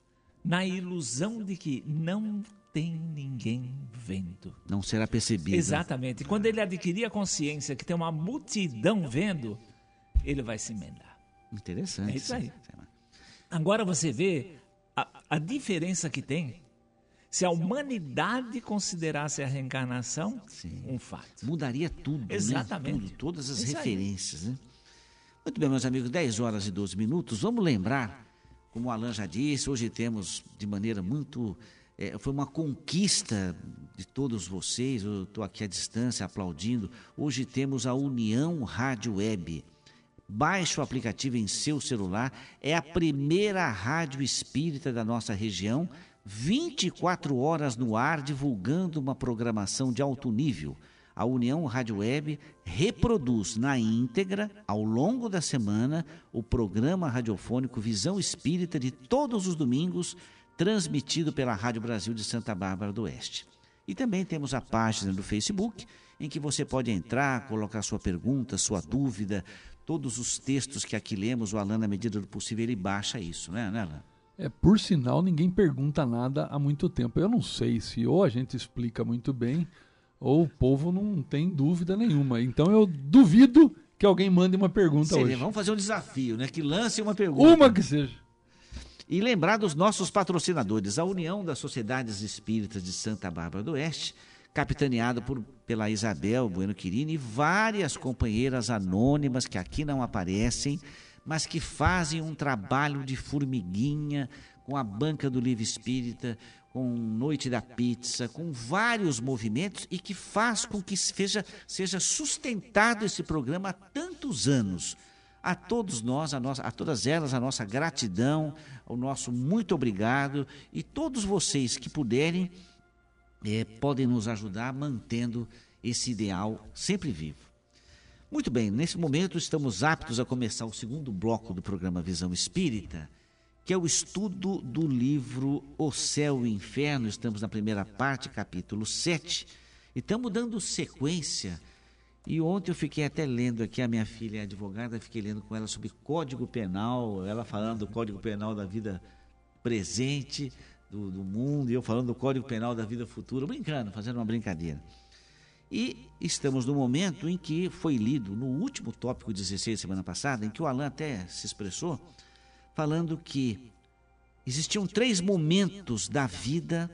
Speaker 3: na ilusão de que não tem ninguém vendo.
Speaker 2: Não será percebido.
Speaker 3: Exatamente. Quando ele adquirir a consciência que tem uma multidão vendo, ele vai se emendar.
Speaker 2: Interessante.
Speaker 3: É isso aí. Agora você vê a diferença que tem se a humanidade considerasse a reencarnação um fato.
Speaker 2: Mudaria tudo,
Speaker 3: exatamente.
Speaker 2: Né? Tudo, todas as referências. Né? Muito bem, meus amigos, 10 horas e 12 minutos. Vamos lembrar, como o Alain já disse, hoje temos de maneira muito... foi uma conquista de todos vocês, eu estou aqui à distância aplaudindo. Hoje temos a União Rádio Web. Baixe o aplicativo em seu celular, é a primeira rádio espírita da nossa região, 24 horas no ar, divulgando uma programação de alto nível. A União Rádio Web reproduz na íntegra, ao longo da semana, o programa radiofônico Visão Espírita de todos os domingos, transmitido pela Rádio Brasil de Santa Bárbara do Oeste. E também temos a página do Facebook, em que você pode entrar, colocar sua pergunta, sua dúvida, todos os textos que aqui lemos, o Alain, na medida do possível, ele baixa isso, né, Alain?
Speaker 4: Por sinal, ninguém pergunta nada há muito tempo. Eu não sei se ou a gente explica muito bem, ou o povo não tem dúvida nenhuma. Então eu duvido que alguém mande uma pergunta hoje.
Speaker 2: Vamos fazer um desafio, né? Que lance uma pergunta.
Speaker 4: Uma que seja.
Speaker 2: E lembrar dos nossos patrocinadores, a União das Sociedades Espíritas de Santa Bárbara do Oeste, capitaneado pela Isabel Bueno Quirini, e várias companheiras anônimas que aqui não aparecem, mas que fazem um trabalho de formiguinha com a Banca do Livro Espírita, com Noite da Pizza, com vários movimentos e que faz com que seja sustentado esse programa há tantos anos. A todos nós, a todas elas, a nossa gratidão, o nosso muito obrigado, e todos vocês que puderem, podem nos ajudar mantendo esse ideal sempre vivo. Muito bem, nesse momento estamos aptos a começar o segundo bloco do programa Visão Espírita, que é o estudo do livro O Céu e o Inferno. Estamos na primeira parte, capítulo 7, e estamos dando sequência. E ontem eu fiquei até lendo aqui, a minha filha é advogada, fiquei lendo com ela sobre Código Penal, ela falando do Código Penal da vida presente, do mundo, e eu falando do Código Penal da vida futura, brincando, fazendo uma brincadeira. E estamos no momento em que foi lido, no último tópico 16 semana passada, em que o Alain até se expressou, falando que existiam 3 momentos da vida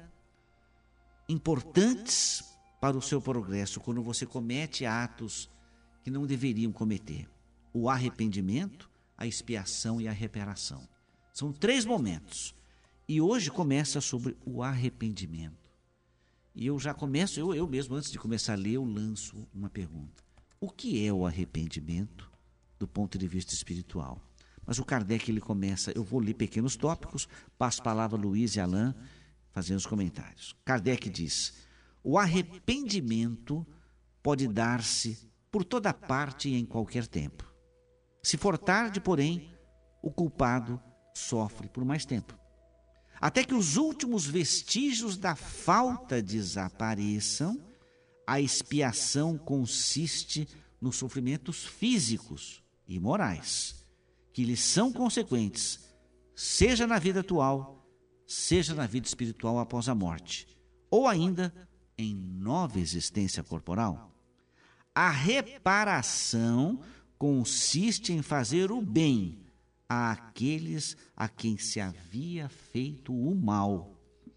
Speaker 2: importantes para o seu progresso, quando você comete atos que não deveriam cometer: o arrependimento, a expiação e a reparação. São 3 momentos. E hoje começa sobre o arrependimento. E eu já começo, eu mesmo, antes de começar a ler, eu lanço uma pergunta. O que é o arrependimento do ponto de vista espiritual? Mas o Kardec, ele começa, eu vou ler pequenos tópicos, passo a palavra a Luiz e Alain fazendo os comentários. Kardec diz: o arrependimento pode dar-se por toda parte e em qualquer tempo. Se for tarde, porém, o culpado sofre por mais tempo, até que os últimos vestígios da falta desapareçam. A expiação consiste nos sofrimentos físicos e morais que lhes são consequentes, seja na vida atual, seja na vida espiritual após a morte, ou ainda em nova existência corporal. A reparação consiste em fazer o bem àqueles a quem se havia feito o mal.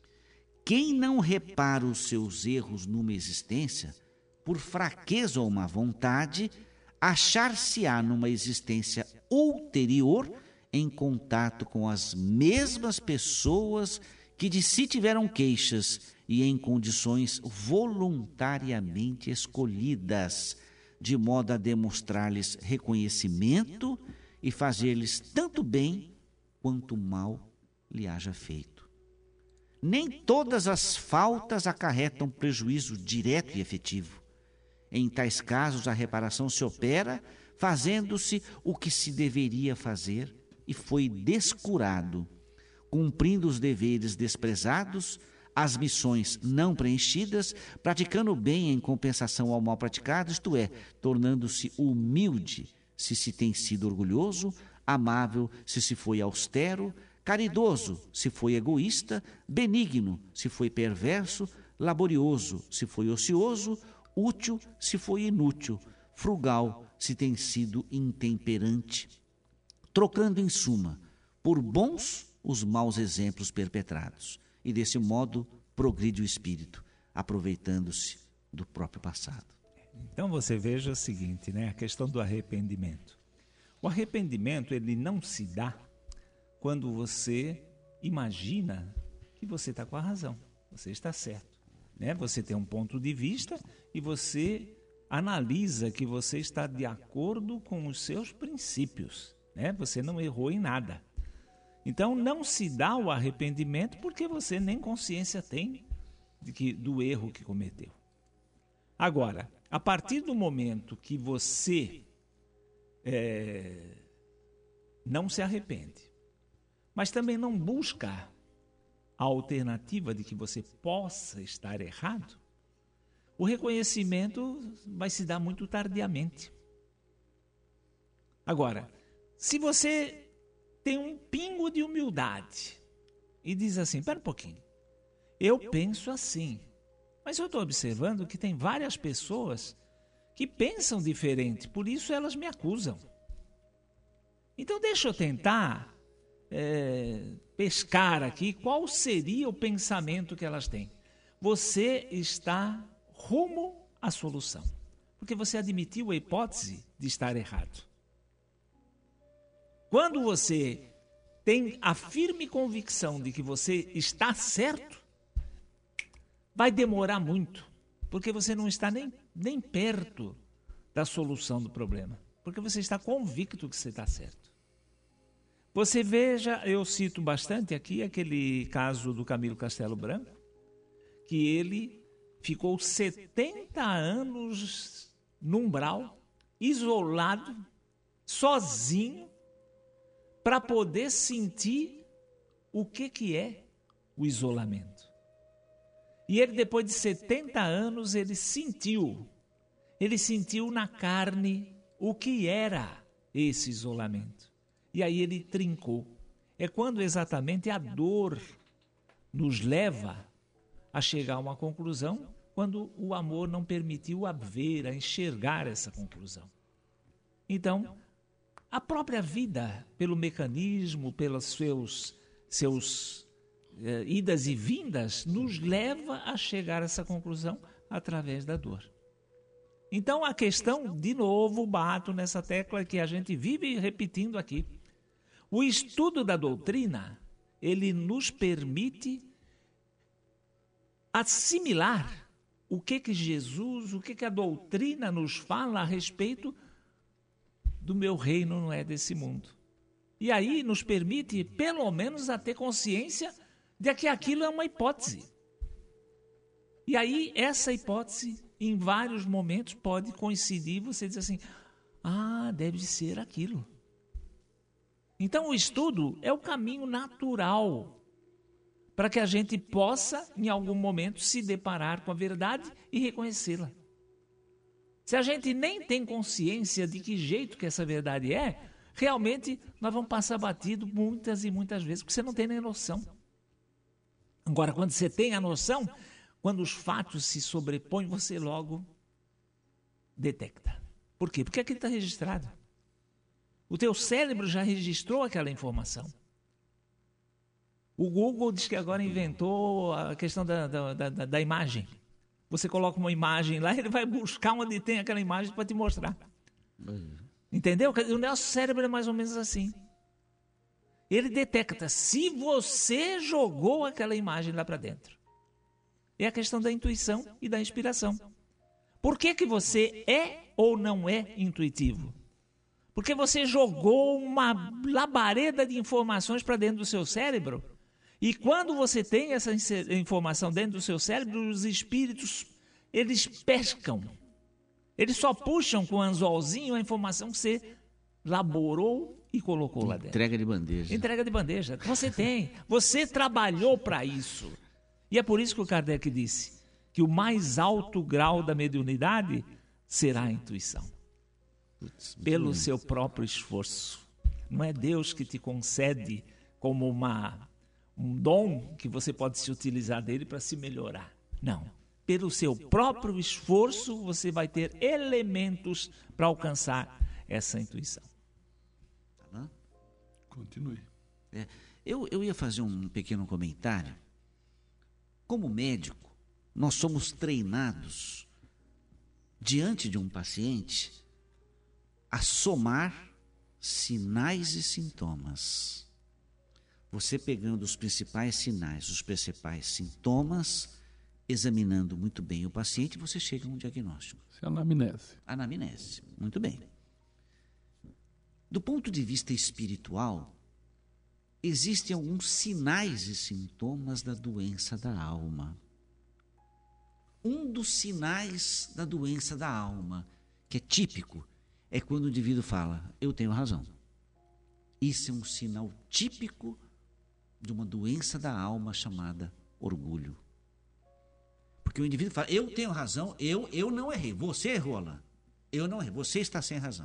Speaker 2: Quem não repara os seus erros numa existência, por fraqueza ou má vontade, achar-se-á numa existência ulterior em contato com as mesmas pessoas que de si tiveram queixas e em condições voluntariamente escolhidas, de modo a demonstrar-lhes reconhecimento e fazer-lhes tanto bem quanto mal lhe haja feito. Nem todas as faltas acarretam prejuízo direto e efetivo. Em tais casos, a reparação se opera fazendo-se o que se deveria fazer e foi descurado, cumprindo os deveres desprezados, as missões não preenchidas, praticando o bem em compensação ao mal praticado, isto é, tornando-se humilde se se tem sido orgulhoso, amável se se foi austero, caridoso, se foi egoísta, benigno, se foi perverso, laborioso, se foi ocioso, útil, se foi inútil, frugal, se tem sido intemperante, trocando em suma por bons os maus exemplos perpetrados, e desse modo progride o espírito, aproveitando-se do próprio passado.
Speaker 3: Então você veja o seguinte, né? A questão do arrependimento. O arrependimento, ele não se dá quando você imagina que você está com a razão, você está certo, né? Você tem um ponto de vista e você analisa que você está de acordo com os seus princípios, né? Você não errou em nada. Então não se dá o arrependimento porque você nem consciência tem do erro que cometeu. Agora, a partir do momento que você não se arrepende, mas também não busca a alternativa de que você possa estar errado, o reconhecimento vai se dar muito tardiamente. Agora, se você tem um pingo de humildade e diz assim, espera um pouquinho, eu penso assim, mas eu estou observando que tem várias pessoas que pensam diferente, por isso elas me acusam. Então deixa eu tentar pescar aqui qual seria o pensamento que elas têm. Você está rumo à solução, porque você admitiu a hipótese de estar errado. Quando você tem a firme convicção de que você está certo, vai demorar muito, porque você não está nem perto da solução do problema, porque você está convicto que você está certo. Você veja, eu cito bastante aqui aquele caso do Camilo Castelo Branco, que ele ficou 70 anos no umbral, isolado, sozinho, para poder sentir o que é o isolamento. E ele, depois de 70 anos, ele sentiu na carne o que era esse isolamento. E aí ele trincou. É quando exatamente a dor nos leva a chegar a uma conclusão, quando o amor não permitiu a ver, a enxergar essa conclusão. Então, a própria vida, pelo mecanismo, pelos seus idas e vindas, nos leva a chegar a essa conclusão através da dor. Então a questão, de novo, bato nessa tecla que a gente vive repetindo aqui. O estudo da doutrina, ele nos permite assimilar o que Jesus, o que a doutrina nos fala a respeito do meu reino não é desse mundo. E aí nos permite, pelo menos, a ter consciência de que aquilo é uma hipótese. E aí essa hipótese, em vários momentos, pode coincidir, você diz assim, deve ser aquilo. Então o estudo é o caminho natural para que a gente possa, em algum momento, se deparar com a verdade e reconhecê-la. Se a gente nem tem consciência de que jeito que essa verdade é, realmente nós vamos passar batido muitas e muitas vezes, porque você não tem nem noção. Agora, quando você tem a noção, quando os fatos se sobrepõem, você logo detecta. Por quê? Porque aquilo está registrado. O teu cérebro já registrou aquela informação. O Google diz que agora inventou a questão da imagem. Você coloca uma imagem lá, ele vai buscar onde tem aquela imagem para te mostrar. Entendeu? O nosso cérebro é mais ou menos assim. Ele detecta se você jogou aquela imagem lá para dentro. É a questão da intuição e da inspiração. Por que você é ou não é intuitivo? Porque você jogou uma labareda de informações para dentro do seu cérebro. E quando você tem essa informação dentro do seu cérebro, os espíritos, eles pescam. Eles só puxam com um anzolzinho a informação que você laborou e colocou lá dentro.
Speaker 2: Entrega de bandeja.
Speaker 3: Entrega de bandeja. Você tem. Você trabalhou para isso. E é por isso que o Kardec disse que o mais alto grau da mediunidade será a intuição. Pelo seu próprio esforço. Não é Deus que te concede como um dom que você pode se utilizar dele para se melhorar. Não. Pelo seu próprio esforço, você vai ter elementos para alcançar essa intuição.
Speaker 2: Tá bom?
Speaker 4: Continue.
Speaker 2: Eu ia fazer um pequeno comentário. Como médico, nós somos treinados, diante de um paciente, a somar sinais e sintomas. Você pegando os principais sinais, os principais sintomas, examinando muito bem o paciente, você chega a um diagnóstico.
Speaker 4: Isso é anamnese.
Speaker 2: Anamnese, muito bem. Do ponto de vista espiritual, existem alguns sinais e sintomas da doença da alma. Um dos sinais da doença da alma, que é típico, é quando o indivíduo fala, eu tenho razão. Isso é um sinal típico de uma doença da alma chamada orgulho. Porque o indivíduo fala, eu tenho razão, eu não errei. Você errou, Alain. Eu não errei, você está sem razão.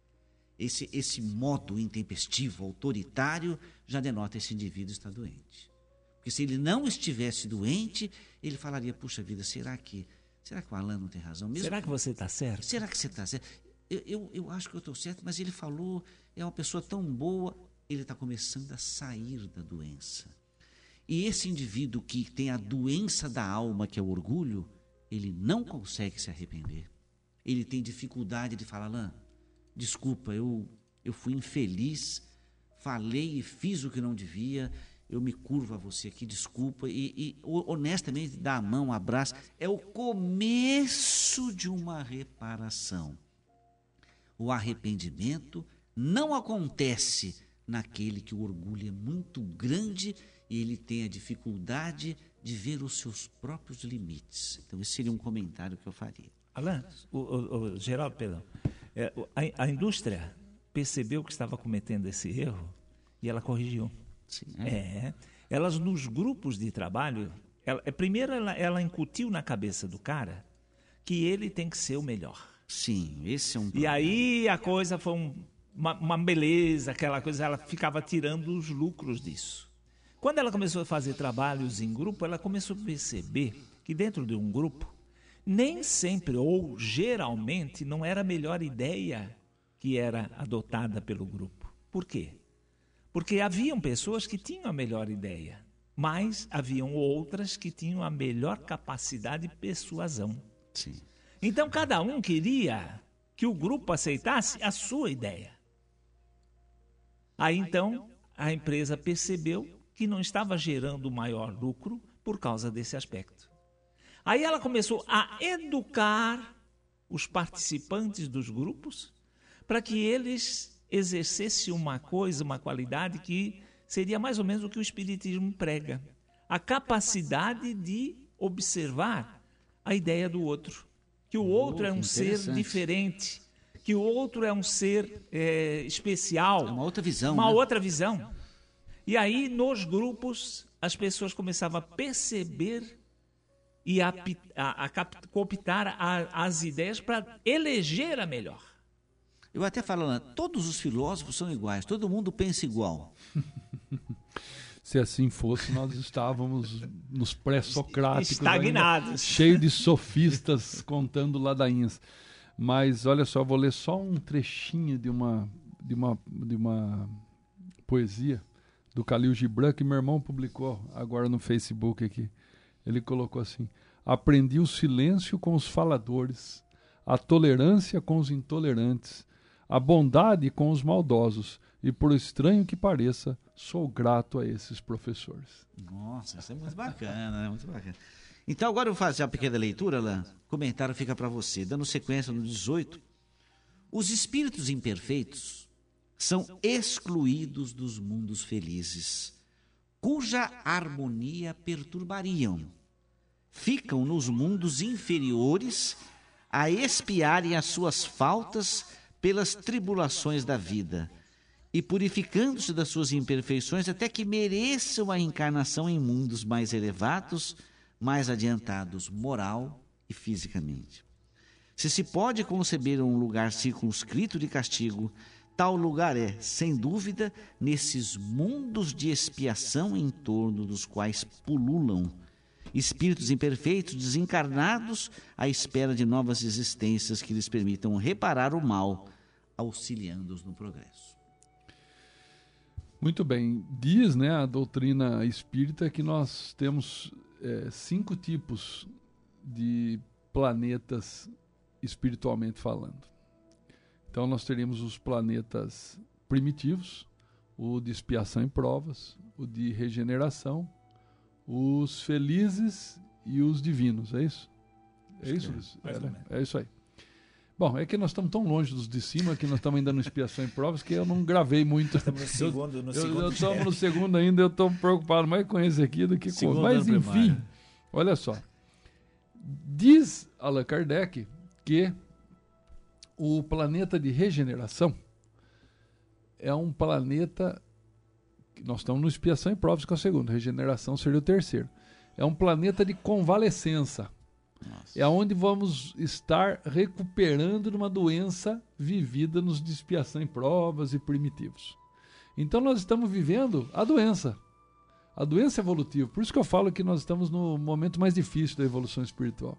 Speaker 2: Esse modo intempestivo, autoritário, já denota esse indivíduo está doente. Porque se ele não estivesse doente, ele falaria, puxa vida, será que o Alain não tem razão mesmo?
Speaker 3: Será que você está certo?
Speaker 2: Será que você está certo? Eu acho que eu estou certo, mas ele falou, é uma pessoa tão boa, ele está começando a sair da doença. E esse indivíduo que tem a doença da alma, que é o orgulho, ele não consegue se arrepender. Ele tem dificuldade de falar, Alain, desculpa, eu fui infeliz, falei e fiz o que não devia, eu me curvo a você aqui, desculpa, e honestamente dá a mão, um abraço, é o começo de uma reparação. O arrependimento não acontece naquele que o orgulho é muito grande e ele tem a dificuldade de ver os seus próprios limites. Então, esse seria um comentário que eu faria.
Speaker 3: Alain, Geraldo, perdão. A indústria percebeu que estava cometendo esse erro e ela corrigiu.
Speaker 2: Sim,
Speaker 3: Elas, nos grupos de trabalho, primeiro ela incutiu na cabeça do cara que ele tem que ser o melhor.
Speaker 2: Sim, esse é um
Speaker 3: E
Speaker 2: problema.
Speaker 3: aí a coisa foi uma beleza, aquela coisa, ela ficava tirando os lucros disso. Quando ela começou a fazer trabalhos em grupo, ela começou a perceber que dentro de um grupo, nem sempre ou geralmente não era a melhor ideia que era adotada pelo grupo. Por quê? Porque haviam pessoas que tinham a melhor ideia, mas haviam outras que tinham a melhor capacidade de persuasão.
Speaker 2: Sim.
Speaker 3: Então, cada um queria que o grupo aceitasse a sua ideia. Aí, então, a empresa percebeu que não estava gerando maior lucro por causa desse aspecto. Aí ela começou a educar os participantes dos grupos para que eles exercessem uma qualidade que seria mais ou menos o que o Espiritismo prega. A capacidade de observar a ideia do outro. Que o outro é um ser diferente, que o outro é um ser especial.
Speaker 2: É uma outra visão.
Speaker 3: Uma
Speaker 2: né?
Speaker 3: outra visão. E aí, nos grupos, as pessoas começavam a perceber e a cooptar as ideias para eleger a melhor.
Speaker 2: Eu até falo, Alain, todos os filósofos são iguais, todo mundo pensa igual.
Speaker 4: Se assim fosse, nós estávamos nos pré-socráticos,
Speaker 3: estagnados,
Speaker 4: cheio de sofistas contando ladainhas. Mas olha só, vou ler só um trechinho de uma poesia do Khalil Gibran que meu irmão publicou agora no Facebook aqui. Ele colocou assim: aprendi o silêncio com os faladores, a tolerância com os intolerantes, a bondade com os maldosos, e por estranho que pareça, sou grato a esses professores.
Speaker 2: Nossa, isso é muito bacana, né? Muito bacana. Então agora eu vou fazer uma pequena leitura, Alain. O comentário fica para você. Dando sequência no 18. Os espíritos imperfeitos são excluídos dos mundos felizes, cuja harmonia perturbariam. Ficam nos mundos inferiores a expiarem as suas faltas pelas tribulações da vida e purificando-se das suas imperfeições até que mereçam a encarnação em mundos mais elevados, mais adiantados moral e fisicamente. Se pode conceber um lugar circunscrito de castigo, tal lugar é, sem dúvida, nesses mundos de expiação em torno dos quais pululam espíritos imperfeitos, desencarnados, à espera de novas existências que lhes permitam reparar o mal, auxiliando-os no progresso.
Speaker 4: Muito bem. Diz, né, a doutrina espírita que nós temos 5 tipos de planetas espiritualmente falando. Então nós teríamos os planetas primitivos, o de expiação e provas, o de regeneração, os felizes e os divinos, é isso? É isso, Luiz? É isso aí. Bom, é que nós estamos tão longe dos de cima que nós estamos ainda no expiação e provas que eu não gravei muito.
Speaker 3: Estamos no segundo.
Speaker 4: Estamos no segundo ainda, eu estou preocupado mais com esse aqui do que com outro. Mas enfim, primário. Olha só. Diz Allan Kardec que o planeta de regeneração é um planeta... Nós estamos no expiação e provas, que é o segundo. Regeneração seria o terceiro. É um planeta de convalescença. Nossa. É onde vamos estar recuperando de uma doença vivida nos de expiação e provas e primitivos. Então nós estamos vivendo a doença evolutiva. Por isso que eu falo que nós estamos no momento mais difícil da evolução espiritual.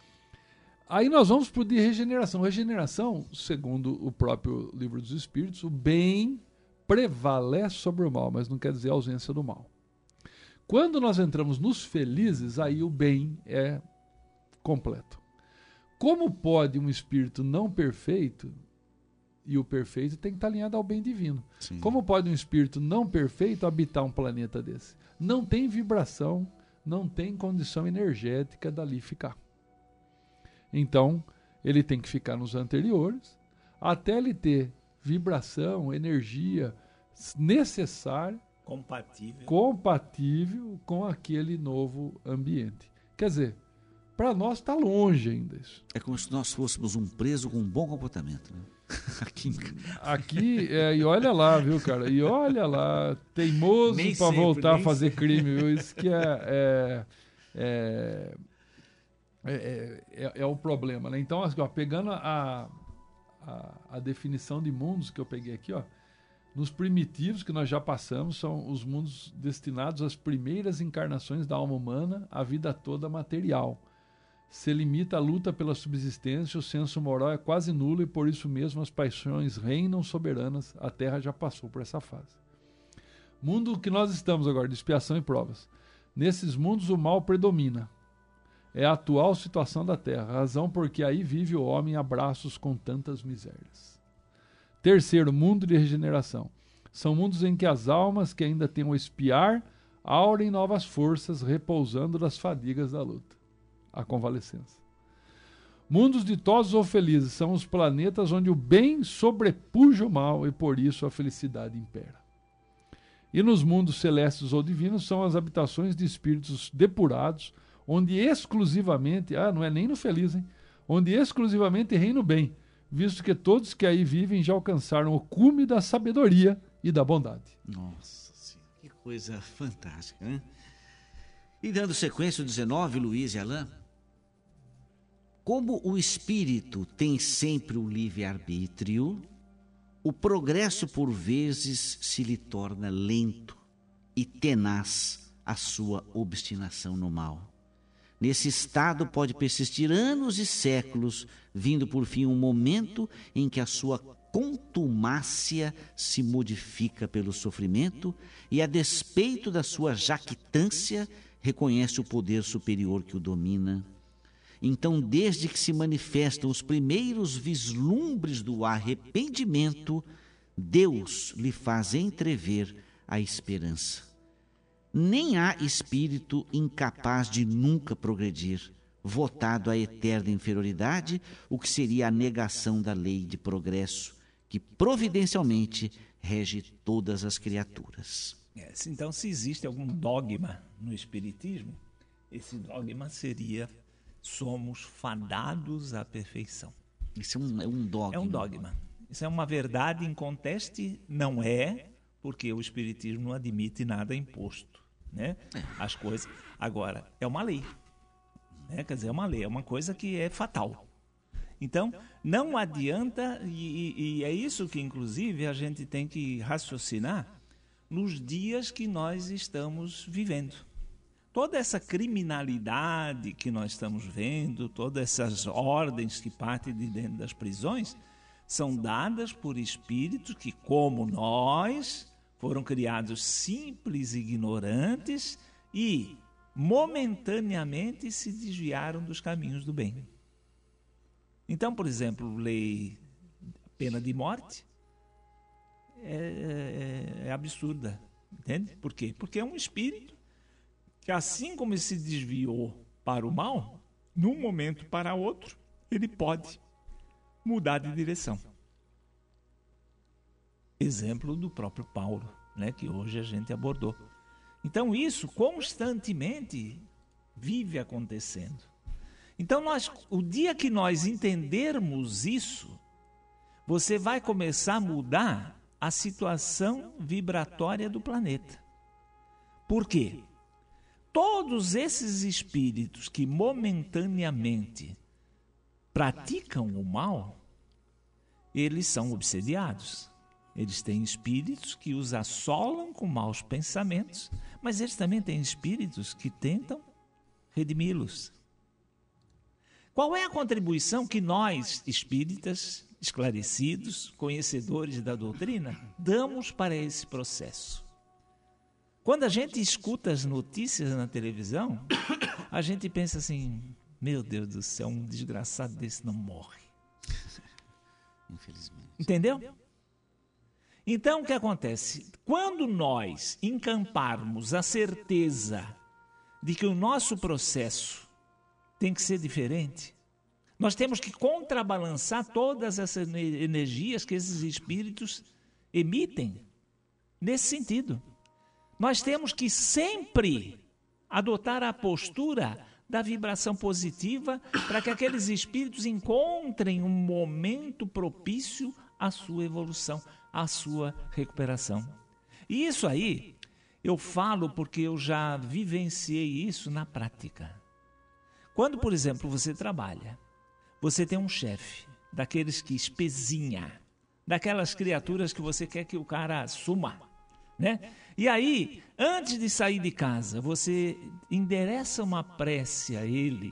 Speaker 4: Aí nós vamos para o de regeneração. Regeneração, segundo o próprio Livro dos Espíritos, o bem prevalece sobre o mal, mas não quer dizer a ausência do mal. Quando nós entramos nos felizes, aí o bem é completo. Como pode um espírito não perfeito, e o perfeito tem que estar alinhado ao bem divino. Sim. Como pode um espírito não perfeito habitar um planeta desse? Não tem vibração, não tem condição energética dali ficar. Então, ele tem que ficar nos anteriores, até ele ter vibração, energia necessária, compatível com aquele novo ambiente. Quer dizer, para nós está longe ainda isso.
Speaker 2: É como se nós fôssemos um preso com um bom comportamento, né?
Speaker 4: Aqui e olha lá, viu, cara? E olha lá, teimoso para voltar a fazer crime, viu? Isso que é o problema, né? Então, assim, ó, pegando a definição de mundos que eu peguei aqui, ó, nos primitivos que nós já passamos, são os mundos destinados às primeiras encarnações da alma humana, a vida toda material. Se limita à luta pela subsistência, o senso moral é quase nulo e por isso mesmo as paixões reinam soberanas. A Terra já passou por essa fase. Mundo que nós estamos agora, de expiação e provas. Nesses mundos o mal predomina. É a atual situação da Terra, razão porque aí vive o homem a braços com tantas misérias. Terceiro, mundo de regeneração. São mundos em que as almas que ainda têm o expiar aurem novas forças, repousando das fadigas da luta. A convalescença. Mundos ditosos ou felizes são os planetas onde o bem sobrepuja o mal e por isso a felicidade impera. E nos mundos celestes ou divinos são as habitações de espíritos depurados, onde exclusivamente, não é nem no feliz, hein? Onde exclusivamente reina o bem, visto que todos que aí vivem já alcançaram o cume da sabedoria e da bondade.
Speaker 2: Nossa Senhora, que coisa fantástica, né? E dando sequência ao 19, Luiz e Alain, como o espírito tem sempre o livre-arbítrio, o progresso por vezes se lhe torna lento e tenaz a sua obstinação no mal. Nesse estado pode persistir anos e séculos, vindo por fim um momento em que a sua contumácia se modifica pelo sofrimento e, a despeito da sua jactância, reconhece o poder superior que o domina. Então, desde que se manifestam os primeiros vislumbres do arrependimento, Deus lhe faz entrever a esperança. Nem há espírito incapaz de nunca progredir, votado à eterna inferioridade, o que seria a negação da lei de progresso, que providencialmente rege todas as criaturas.
Speaker 3: Então, se existe algum dogma no Espiritismo, esse dogma seria: somos fadados à perfeição.
Speaker 2: Isso é um dogma.
Speaker 3: É um dogma. Isso é uma verdade inconteste? Não é, porque o Espiritismo não admite nada imposto, né? As coisas. Agora, é uma lei, né? Quer dizer, é uma lei, é uma coisa que é fatal. Então, não adianta, e é isso que, inclusive, a gente tem que raciocinar nos dias que nós estamos vivendo. Toda essa criminalidade que nós estamos vendo, todas essas ordens que partem de dentro das prisões, são dadas por espíritos que, como nós, foram criados simples e ignorantes e momentaneamente se desviaram dos caminhos do bem. Então, por exemplo, lei pena de morte é absurda, entende? Por quê? Porque é um espírito que, assim como ele se desviou para o mal, num momento para outro, ele pode mudar de direção. Exemplo do próprio Paulo, né, que hoje a gente abordou. Então isso constantemente vive acontecendo. Então o dia que nós entendermos isso, você vai começar a mudar a situação vibratória do planeta. Por quê? Todos esses espíritos que momentaneamente praticam o mal, eles são obsediados. Eles têm espíritos que os assolam com maus pensamentos, mas eles também têm espíritos que tentam redimi-los. Qual é a contribuição que nós, espíritas, esclarecidos, conhecedores da doutrina, damos para esse processo? Quando a gente escuta as notícias na televisão, a gente pensa assim, meu Deus do céu, um desgraçado desse não morre.
Speaker 2: Infelizmente.
Speaker 3: Entendeu? Então, o que acontece? Quando nós encamparmos a certeza de que o nosso processo tem que ser diferente, nós temos que contrabalançar todas essas energias que esses espíritos emitem nesse sentido. Nós temos que sempre adotar a postura da vibração positiva para que aqueles espíritos encontrem um momento propício à sua evolução, à sua recuperação. E isso aí eu falo porque eu já vivenciei isso na prática. Quando, por exemplo, você trabalha, você tem um chefe, daqueles que espezinha, daquelas criaturas que você quer que o cara suma, né? E aí, antes de sair de casa, você endereça uma prece a ele,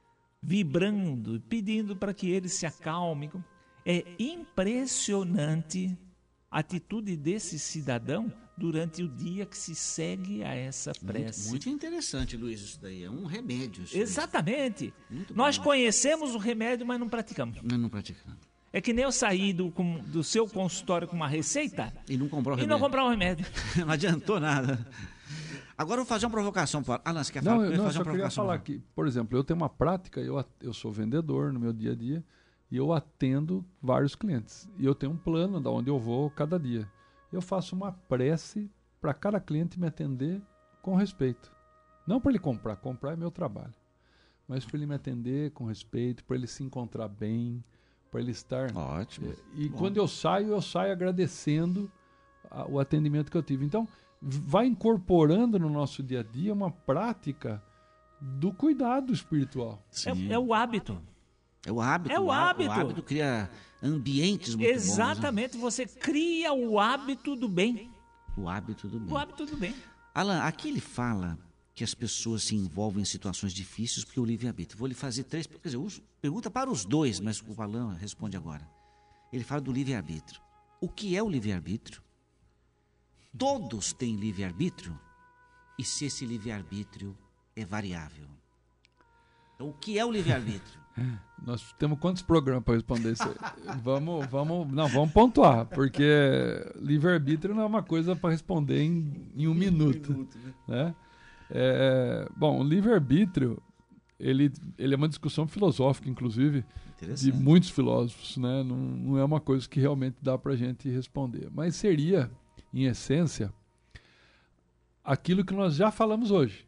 Speaker 3: vibrando, pedindo para que ele se acalme. É impressionante a atitude desse cidadão durante o dia que se segue a essa prece.
Speaker 2: Muito interessante, Luiz, isso daí. É um remédio.
Speaker 3: Exatamente.
Speaker 2: Muito
Speaker 3: Nós
Speaker 2: bom.
Speaker 3: conhecemos o remédio, mas não praticamos.
Speaker 2: Mas não praticando.
Speaker 3: É que nem eu sair do seu consultório com uma receita
Speaker 2: E não comprar o
Speaker 3: e
Speaker 2: remédio.
Speaker 3: não comprar o remédio.
Speaker 2: Não adiantou nada. Agora eu vou fazer uma provocação. Alan, você quer falar?
Speaker 4: Não,
Speaker 2: Eu
Speaker 4: eu
Speaker 2: fazer
Speaker 4: só
Speaker 2: uma
Speaker 4: queria
Speaker 2: provocação.
Speaker 4: falar que, por exemplo, eu tenho uma prática, eu sou vendedor no meu dia a dia, e eu atendo vários clientes. E eu tenho um plano de onde eu vou cada dia. Eu faço uma prece para cada cliente me atender com respeito. Não para ele comprar é meu trabalho. Mas para ele me atender com respeito, para ele se encontrar bem, para ele estar...
Speaker 2: Ótimo.
Speaker 4: E
Speaker 2: Bom.
Speaker 4: quando eu saio agradecendo o atendimento que eu tive. Então, vai incorporando no nosso dia a dia uma prática do cuidado espiritual.
Speaker 3: É o hábito.
Speaker 2: É o hábito.
Speaker 3: É o hábito.
Speaker 2: O hábito cria ambientes muito
Speaker 3: Exatamente. Você cria o hábito do bem.
Speaker 2: bons. Né? O hábito do bem.
Speaker 3: O hábito do bem.
Speaker 2: Alan, aqui ele fala que as pessoas se envolvem em situações difíceis porque o livre-arbítrio. Vou lhe fazer 3... Quer dizer, pergunta para os dois, mas o Alan responde agora. Ele fala do livre-arbítrio. O que é o livre-arbítrio? Todos têm livre-arbítrio? E se esse livre-arbítrio é variável? Então, o que é o livre-arbítrio?
Speaker 4: Nós temos quantos programas para responder isso aí? Vamos pontuar, porque livre-arbítrio não é uma coisa para responder em um minuto. Né? Bom, o livre-arbítrio ele é uma discussão filosófica, inclusive, de muitos filósofos. Né? Não é uma coisa que realmente dá para a gente responder. Mas seria, em essência, aquilo que nós já falamos hoje.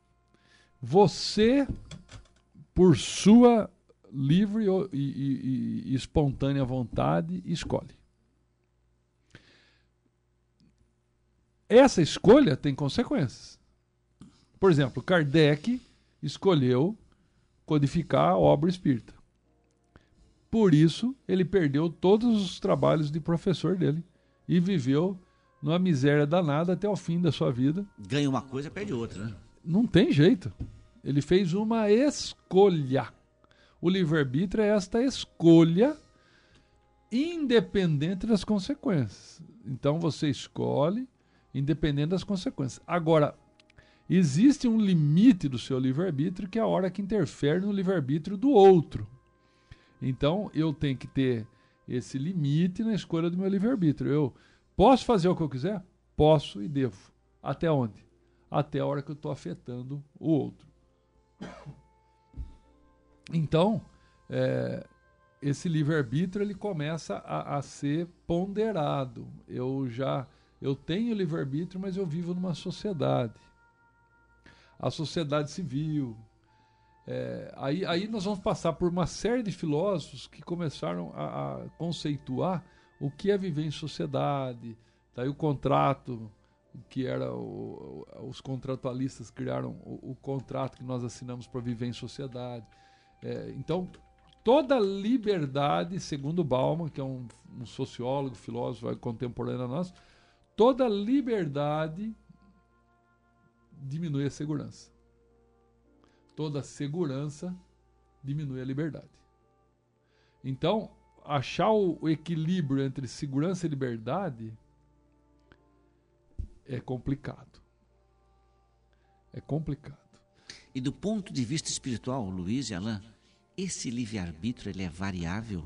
Speaker 4: Você, por sua livre e espontânea vontade, escolhe. Essa escolha tem consequências. Por exemplo, Kardec escolheu codificar a obra espírita. Por isso, ele perdeu todos os trabalhos de professor dele e viveu numa miséria danada até o fim da sua vida.
Speaker 2: Ganha uma coisa, perde outra, né?
Speaker 4: Não tem jeito. Ele fez uma escolha. O livre-arbítrio é esta escolha independente das consequências. Então você escolhe independente das consequências. Agora, existe um limite do seu livre-arbítrio que é a hora que interfere no livre-arbítrio do outro. Então, eu tenho que ter esse limite na escolha do meu livre-arbítrio. Eu posso fazer o que eu quiser? Posso e devo. Até onde? Até a hora que eu estou afetando o outro. Então, esse livre-arbítrio ele começa a ser ponderado. Eu tenho livre-arbítrio, mas eu vivo numa sociedade. A sociedade civil. Aí nós vamos passar por uma série de filósofos que começaram a conceituar o que é viver em sociedade. Daí o contrato, que era os contratualistas criaram o contrato que nós assinamos para viver em sociedade. Então, toda liberdade, segundo Bauman, que é um sociólogo, filósofo contemporâneo a nós, toda liberdade diminui a segurança. Toda segurança diminui a liberdade. Então, achar o equilíbrio entre segurança e liberdade é complicado. É complicado.
Speaker 2: E do ponto de vista espiritual, Luiz e Alain, esse livre-arbítrio ele é variável?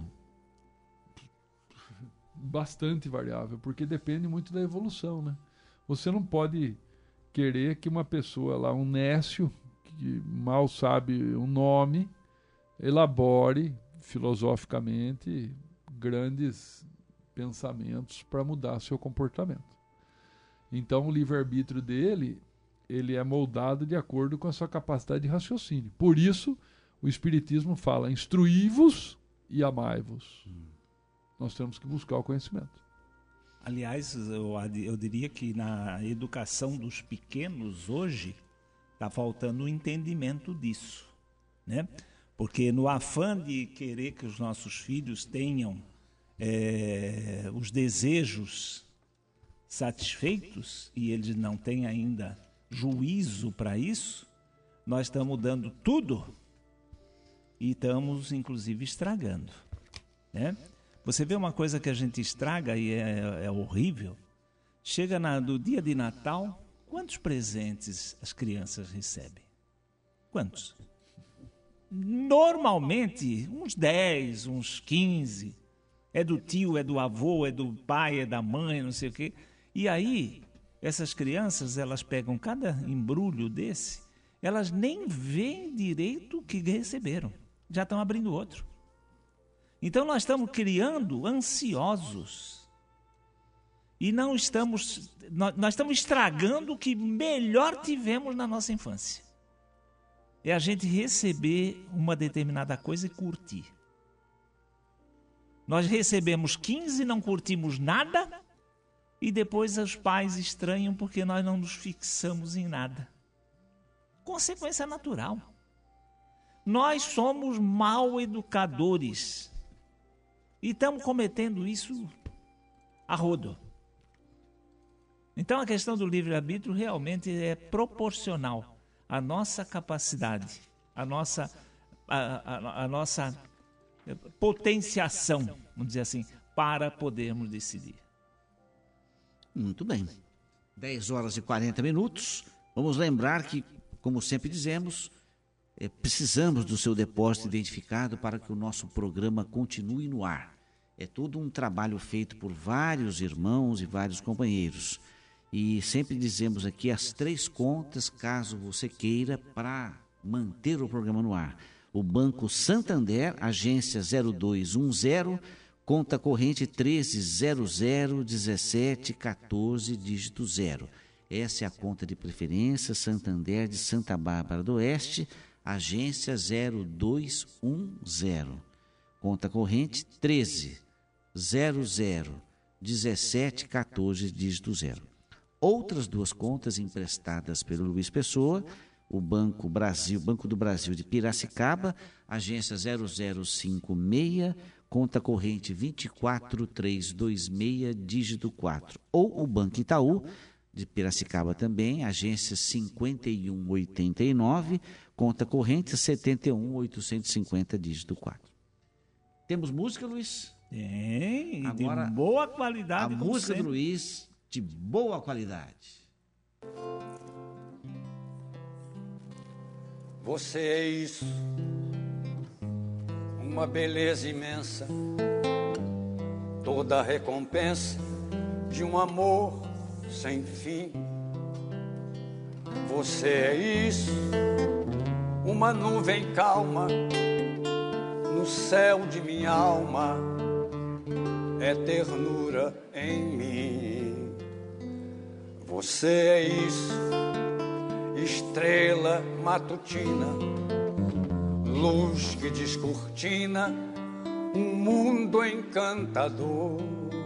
Speaker 4: Bastante variável, porque depende muito da evolução, né? Você não pode querer que uma pessoa lá, um nécio, que mal sabe o nome, elabore filosoficamente grandes pensamentos para mudar seu comportamento. Então o livre-arbítrio dele, ele é moldado de acordo com a sua capacidade de raciocínio. Por isso, o Espiritismo fala, instruí-vos e amai-vos. Nós temos que buscar o conhecimento.
Speaker 3: Aliás, eu diria que na educação dos pequenos hoje, está faltando o entendimento disso, né? Porque no afã de querer que os nossos filhos tenham os desejos satisfeitos, e eles não têm ainda juízo para isso, nós estamos dando tudo e estamos, inclusive, estragando, né? Você vê uma coisa que a gente estraga e é horrível. Chega no dia de Natal, quantos presentes as crianças recebem? Quantos? Normalmente, uns 10, uns 15. É do tio, é do avô, é do pai, é da mãe, não sei o quê. E aí, essas crianças, elas pegam cada embrulho desse, elas nem veem direito o que receberam. Já estão abrindo outro. Então nós estamos criando ansiosos. E nós estamos estragando o que melhor tivemos na nossa infância. É a gente receber uma determinada coisa e curtir. Nós recebemos 15, não curtimos nada, e depois os pais estranham porque nós não nos fixamos em nada. Consequência natural. Nós somos mal educadores. E estamos cometendo isso a rodo. Então a questão do livre-arbítrio realmente é proporcional à nossa capacidade, à nossa potenciação, vamos dizer assim, para podermos decidir.
Speaker 2: Muito bem. 10 horas e 40 minutos. Vamos lembrar que, como sempre dizemos, precisamos do seu depósito identificado para que o nosso programa continue no ar. É todo um trabalho feito por vários irmãos e vários companheiros. E sempre dizemos aqui as 3 contas, caso você queira, para manter o programa no ar. O Banco Santander, agência 0210, conta corrente 13001714, dígito 0. Essa é a conta de preferência Santander de Santa Bárbara do Oeste, agência 0210. Conta corrente 13001714, dígito 0. Outras 2 contas emprestadas pelo Luiz Pessoa, o Banco do Brasil de Piracicaba, agência 0056, conta corrente 24326, dígito 4. Ou o Banco Itaú, de Piracicaba também, agência 5189, conta corrente 71850, dígito 4. Temos música, Luiz?
Speaker 3: Tem,
Speaker 2: Agora,
Speaker 3: de boa qualidade.
Speaker 2: A música do Luiz, de boa qualidade.
Speaker 6: Você é isso, uma beleza imensa, toda a recompensa de um amor sem fim. Você é isso, uma nuvem calma no céu de minha alma, é ternura em mim. Você é isso, estrela matutina, luz que descortina um mundo encantador.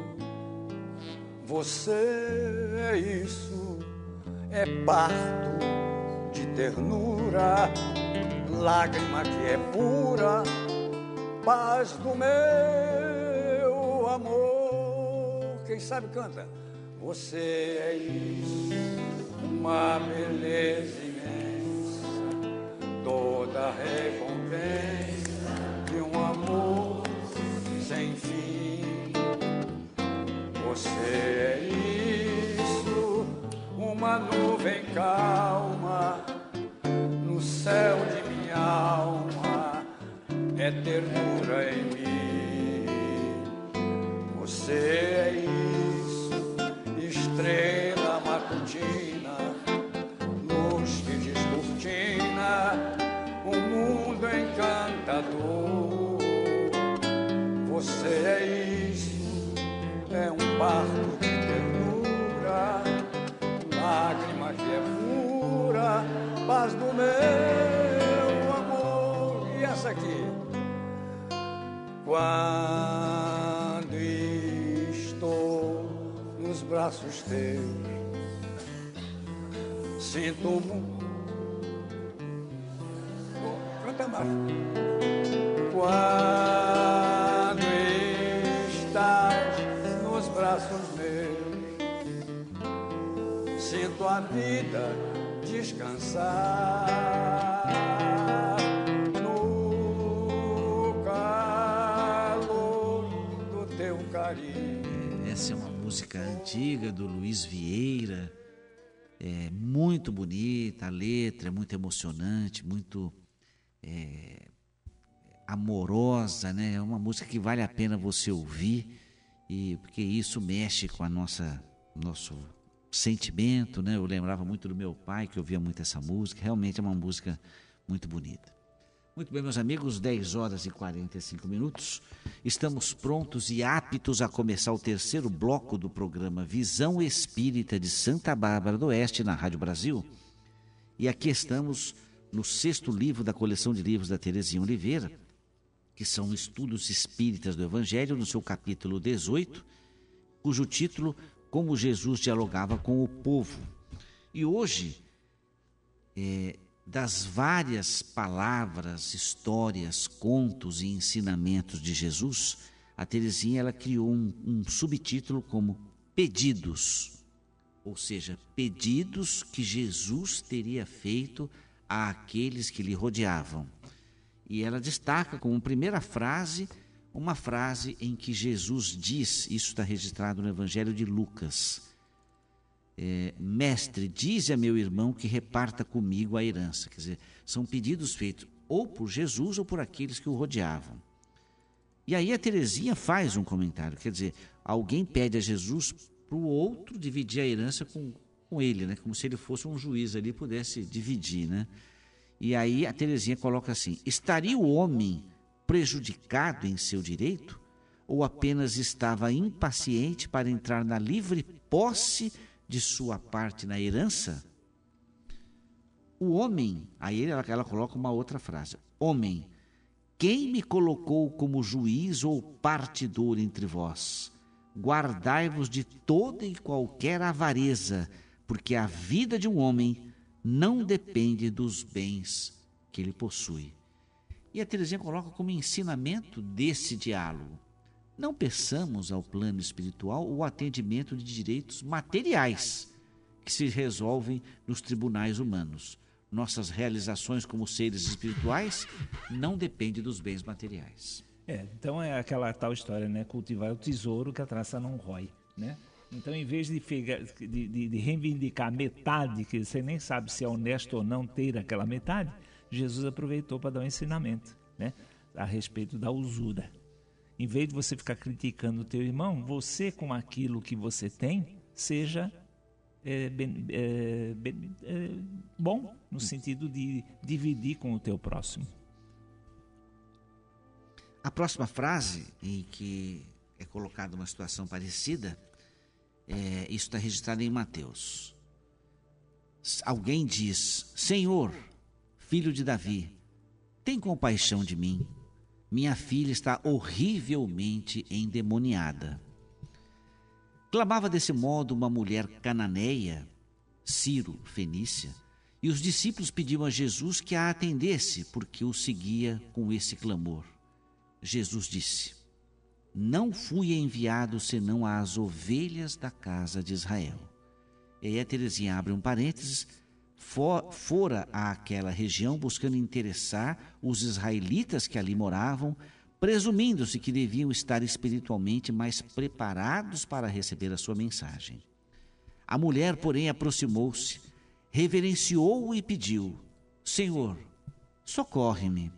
Speaker 6: Você é isso, é parto de ternura, lágrima que é pura, paz do meu amor. Quem sabe canta. Você é isso, uma beleza imensa, toda a recompensa de um amor sem fim. Você é isso, uma nuvem calma no céu de minha alma, é ternura em mim. Você é isso, estrela matutina, luz que descortina um mundo encantador. Você é isso, é um parto de ternura, lágrima que é pura, paz do meu amor. E essa aqui? Quando estou nos braços teus, sinto o mundo. Canta mais. Quando estás nos braços meus, sinto a vida descansar no calor do teu carinho.
Speaker 2: Essa é uma música antiga do Luiz Vieira, é muito bonita, a letra é muito emocionante, muito amorosa, né? É uma música que vale a pena você ouvir, porque isso mexe com nosso sentimento, né? Eu lembrava muito do meu pai, que ouvia muito essa música. Realmente é uma música muito bonita. Muito bem, meus amigos, 10 horas e 45 minutos. Estamos prontos e aptos a começar o terceiro bloco do programa Visão Espírita de Santa Bárbara do Oeste, na Rádio Brasil. E aqui estamos no 6º livro da coleção de livros da Terezinha Oliveira, que são Estudos Espíritas do Evangelho, no seu capítulo 18, cujo título, Como Jesus Dialogava com o Povo. E hoje, das várias palavras, histórias, contos e ensinamentos de Jesus, a Terezinha ela criou um subtítulo como Pedidos, ou seja, pedidos que Jesus teria feito àqueles que lhe rodeavam. E ela destaca como primeira frase, uma frase em que Jesus diz, isso está registrado no Evangelho de Lucas, Mestre, dize a meu irmão que reparta comigo a herança. Quer dizer, são pedidos feitos ou por Jesus ou por aqueles que o rodeavam. E aí a Terezinha faz um comentário, quer dizer, alguém pede a Jesus para o outro dividir a herança com ele, né? Como se ele fosse um juiz ali e pudesse dividir, né? E aí a Terezinha coloca assim: estaria o homem prejudicado em seu direito ou apenas estava impaciente para entrar na livre posse de sua parte na herança? O homem, aí ela coloca uma outra frase: homem, quem me colocou como juiz ou partidor entre vós? Guardai-vos de toda e qualquer avareza, porque a vida de um homem não depende dos bens que ele possui. E a Teresinha coloca como ensinamento desse diálogo: não peçamos ao plano espiritual o atendimento de direitos materiais que se resolvem nos tribunais humanos. Nossas realizações como seres espirituais não dependem dos bens materiais.
Speaker 3: Então é aquela tal história, né? Cultivar o tesouro que a traça não rói, né? Então, em vez de reivindicar metade, que você nem sabe se é honesto ou não ter aquela metade, Jesus aproveitou para dar um ensinamento, né? A respeito da usura. Em vez de você ficar criticando o teu irmão, você, com aquilo que você tem, seja bom, no sentido de dividir com o teu próximo.
Speaker 2: A próxima frase, em que é colocada uma situação parecida, isso está registrado em Mateus. Alguém diz: Senhor, filho de Davi, tem compaixão de mim. Minha filha está horrivelmente endemoniada. Clamava desse modo uma mulher cananeia, Ciro, fenícia, e os discípulos pediam a Jesus que a atendesse, porque o seguia com esse clamor. Jesus disse: não fui enviado senão às ovelhas da casa de Israel. E aí a Teresinha abre um parênteses: fora àquela região buscando interessar os israelitas que ali moravam, presumindo-se que deviam estar espiritualmente mais preparados para receber a sua mensagem. A mulher, porém, aproximou-se, reverenciou-o e pediu: Senhor, socorre-me.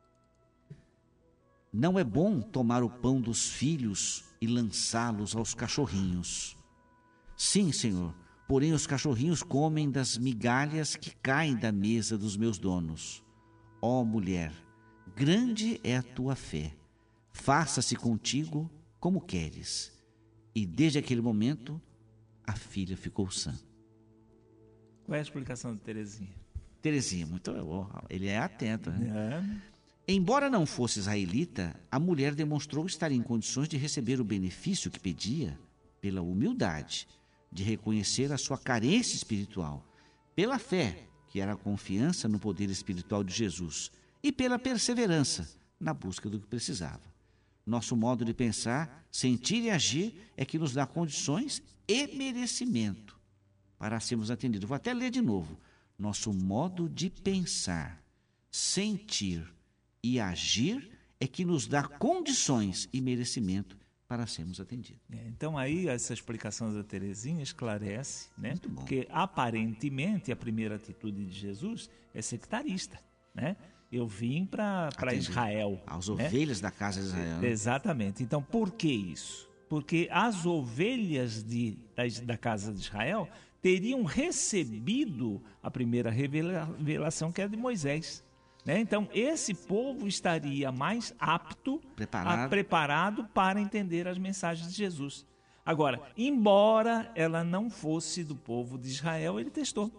Speaker 2: Não é bom tomar o pão dos filhos e lançá-los aos cachorrinhos. Sim, Senhor, porém os cachorrinhos comem das migalhas que caem da mesa dos meus donos. Ó mulher, grande é a tua fé. Faça-se contigo como queres. E desde aquele momento, a filha ficou sã.
Speaker 3: Qual é a explicação de Teresinha?
Speaker 2: Teresinha, ele é atento, né? Embora não fosse israelita, a mulher demonstrou estar em condições de receber o benefício que pedia pela humildade, de reconhecer a sua carência espiritual, pela fé, que era a confiança no poder espiritual de Jesus, e pela perseverança na busca do que precisava. Nosso modo de pensar, sentir e agir é que nos dá condições e merecimento para sermos atendidos. Vou até ler de novo. Nosso modo de pensar, sentir e agir é que nos dá condições e merecimento para sermos atendidos.
Speaker 3: Então aí essa explicação da Teresinha esclarece, né? Porque aparentemente a primeira atitude de Jesus é sectarista, né? Eu vim para Israel.
Speaker 2: As ovelhas da casa de Israel.
Speaker 3: Exatamente. Então por que isso? Porque as ovelhas da casa de Israel teriam recebido a primeira revelação, que é de Moisés. Então, esse povo estaria mais apto, preparado para entender as mensagens de Jesus. Agora, embora ela não fosse do povo de Israel, ele testou.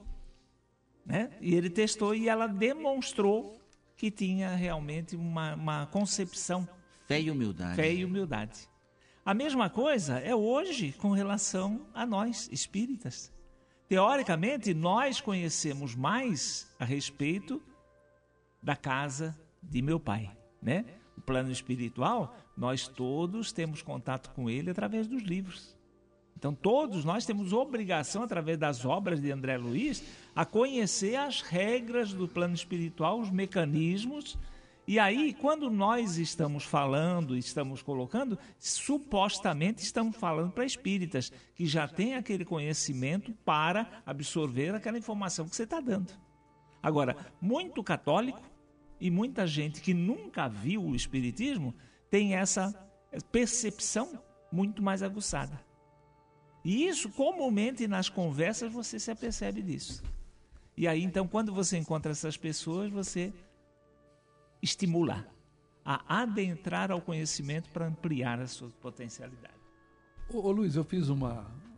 Speaker 3: E ele testou e ela demonstrou que tinha realmente uma concepção.
Speaker 2: Fé e humildade.
Speaker 3: Fé e humildade. A mesma coisa é hoje com relação a nós, espíritas. Teoricamente, nós conhecemos mais a respeito da casa de meu pai, né? O plano espiritual, nós todos temos contato com ele através dos livros. Então, todos nós temos obrigação, através das obras de André Luiz, a conhecer as regras do plano espiritual, os mecanismos. E aí, quando nós estamos falando, estamos colocando, supostamente estamos falando para espíritas, que já têm aquele conhecimento para absorver aquela informação que você está dando. Agora, muito católico e muita gente que nunca viu o espiritismo tem essa percepção muito mais aguçada. E isso, comumente, nas conversas, você se apercebe disso. E aí, então, quando você encontra essas pessoas, você estimula a adentrar ao conhecimento para ampliar a sua potencialidade.
Speaker 4: Ô Luiz, eu fiz um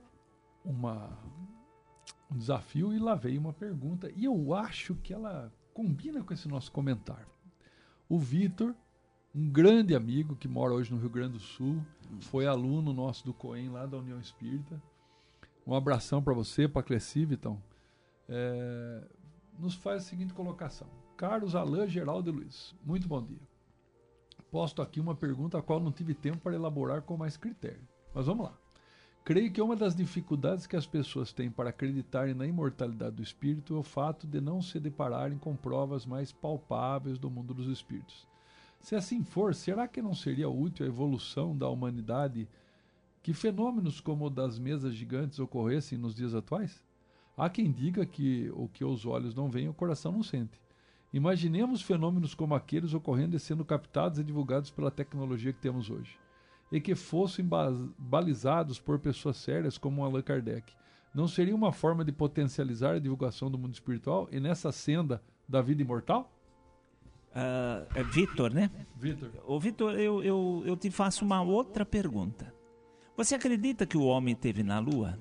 Speaker 4: desafio e lá veio uma pergunta, e eu acho que ela combina com esse nosso comentário. O Vitor, um grande amigo que mora hoje no Rio Grande do Sul, foi aluno nosso do COEM lá da União Espírita. Um abração para você, para a Cleci, Vitão. Nos faz a seguinte colocação. Carlos, Alain, Geraldo e Luiz. Muito bom dia. Posto aqui uma pergunta a qual não tive tempo para elaborar com mais critério. Mas vamos lá. Creio que uma das dificuldades que as pessoas têm para acreditarem na imortalidade do espírito é o fato de não se depararem com provas mais palpáveis do mundo dos espíritos. Se assim for, será que não seria útil a evolução da humanidade que fenômenos como o das mesas gigantes ocorressem nos dias atuais? Há quem diga que o que os olhos não veem, o coração não sente. Imaginemos fenômenos como aqueles ocorrendo e sendo captados e divulgados pela tecnologia que temos hoje, e que fossem balizados por pessoas sérias como Allan Kardec. Não seria uma forma de potencializar a divulgação do mundo espiritual e nessa senda da vida imortal?
Speaker 3: É Vitor, né?
Speaker 4: Vitor.
Speaker 3: Ô, Vitor, eu te faço uma outra pergunta. Você acredita que o homem esteve na Lua?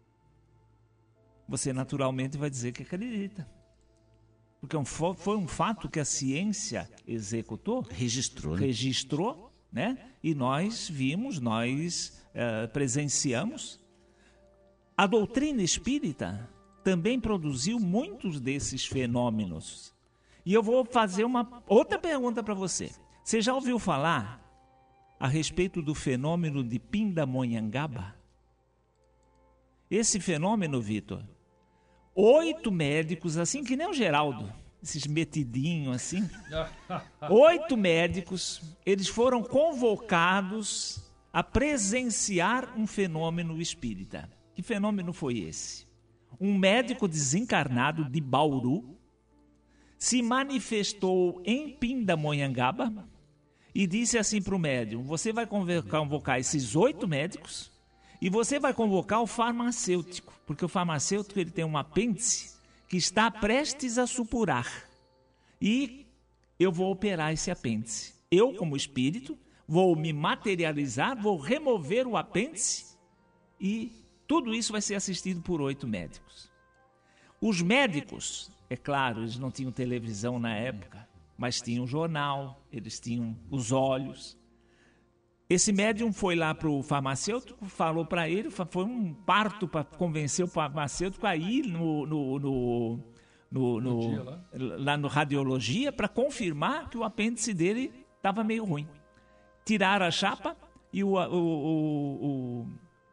Speaker 3: Você naturalmente vai dizer que acredita. Porque foi um fato que a ciência executou, registrou, né? E nós vimos, presenciamos. A doutrina espírita também produziu muitos desses fenômenos. E eu vou fazer uma outra pergunta para você. Você já ouviu falar a respeito do fenômeno de Pindamonhangaba? Esse fenômeno, Vitor, 8 médicos, assim que nem o Geraldo, esses metidinhos assim, 8 médicos, eles foram convocados a presenciar um fenômeno espírita. Que fenômeno foi esse? Um médico desencarnado de Bauru se manifestou em Pindamonhangaba e disse assim para o médium: você vai convocar esses 8 médicos e você vai convocar o farmacêutico, porque o farmacêutico ele tem um apêndice que está prestes a supurar. E eu vou operar esse apêndice. Eu, como espírito, vou me materializar, vou remover o apêndice e tudo isso vai ser assistido por 8 médicos. Os médicos, é claro, eles não tinham televisão na época, mas tinham jornal, eles tinham os olhos. Esse médium foi lá para o farmacêutico, falou para ele, foi um parto para convencer o farmacêutico a ir lá no radiologia para confirmar que o apêndice dele estava meio ruim. Tiraram a chapa e o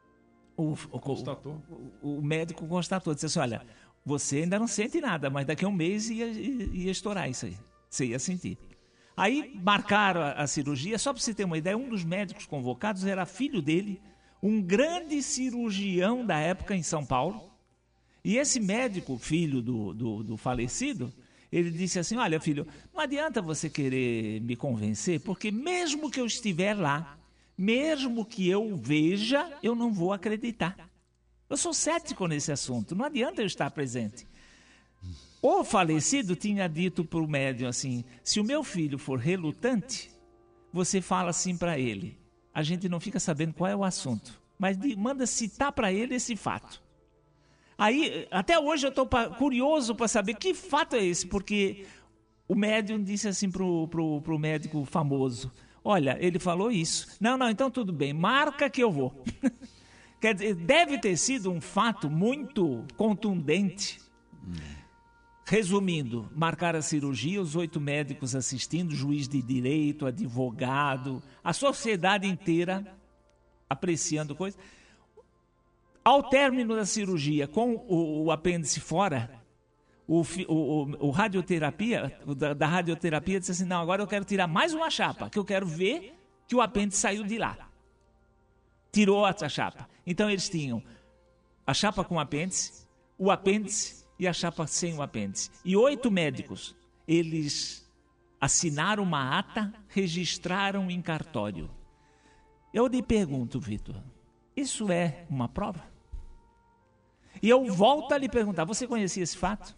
Speaker 3: médico constatou, disse assim: olha, você ainda não sente nada, mas daqui a um mês ia estourar isso aí, você ia sentir. Aí marcaram a cirurgia. Só para você ter uma ideia, um dos médicos convocados era filho dele, um grande cirurgião da época em São Paulo. E esse médico, filho do falecido, ele disse assim: olha, filho, não adianta você querer me convencer, porque mesmo que eu estiver lá, mesmo que eu veja, eu não vou acreditar. Eu sou cético nesse assunto, não adianta eu estar presente. O falecido tinha dito para o médium assim: se o meu filho for relutante, você fala assim para ele. A gente não fica sabendo qual é o assunto, mas manda citar para ele esse fato. Aí, até hoje eu estou curioso para saber que fato é esse, porque o médium disse assim pro médico famoso: olha, ele falou isso. Não, então tudo bem, marca que eu vou. Quer dizer, deve ter sido um fato muito contundente. Resumindo, marcaram a cirurgia, os 8 médicos assistindo, juiz de direito, advogado, a sociedade inteira apreciando coisa. Ao término da cirurgia, com o apêndice fora, o radioterapia, da radioterapia disse assim: não, agora eu quero tirar mais uma chapa, que eu quero ver que o apêndice saiu de lá. Tirou essa chapa. Então eles tinham a chapa com o apêndice e a chapa sem o apêndice. E 8 médicos, eles assinaram uma ata, registraram em cartório. Eu lhe pergunto, Vitor, isso é uma prova? E eu volto a lhe perguntar, você conhecia esse fato?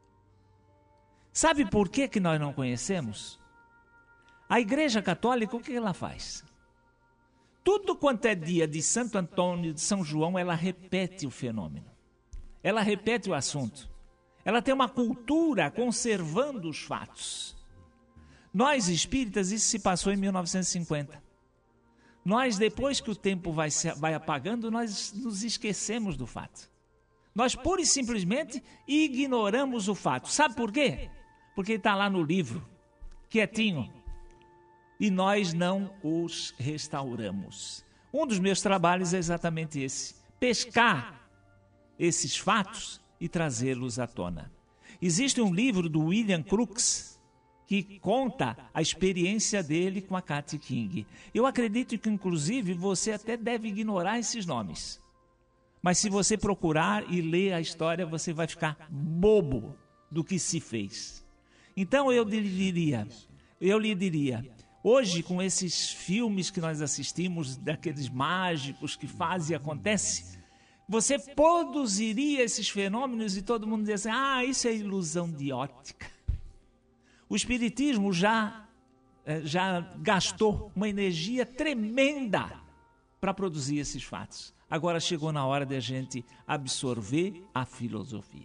Speaker 3: Sabe por que nós não conhecemos? A Igreja Católica, o que ela faz? Tudo quanto é dia de Santo Antônio, de São João, ela repete o fenômeno. Ela repete o assunto. Ela tem uma cultura conservando os fatos. Nós espíritas, isso se passou em 1950. Nós, depois que o tempo vai apagando, nós nos esquecemos do fato. Nós, pura e simplesmente, ignoramos o fato. Sabe por quê? porque está lá no livro, quietinho, e nós não os restauramos. Um dos meus trabalhos é exatamente esse, pescar esses fatos e trazê-los à tona. Existe um livro do William Crookes que conta a experiência dele com a Kathy King. Eu acredito que, inclusive, você até deve ignorar esses nomes. Mas se você procurar e ler a história, você vai ficar bobo do que se fez. Então eu lhe diria, hoje com esses filmes que nós assistimos, daqueles mágicos que fazem e acontece, você produziria esses fenômenos e todo mundo diz assim, isso é ilusão de ótica. O Espiritismo já gastou uma energia tremenda para produzir esses fatos. Agora chegou na hora de a gente absorver a filosofia.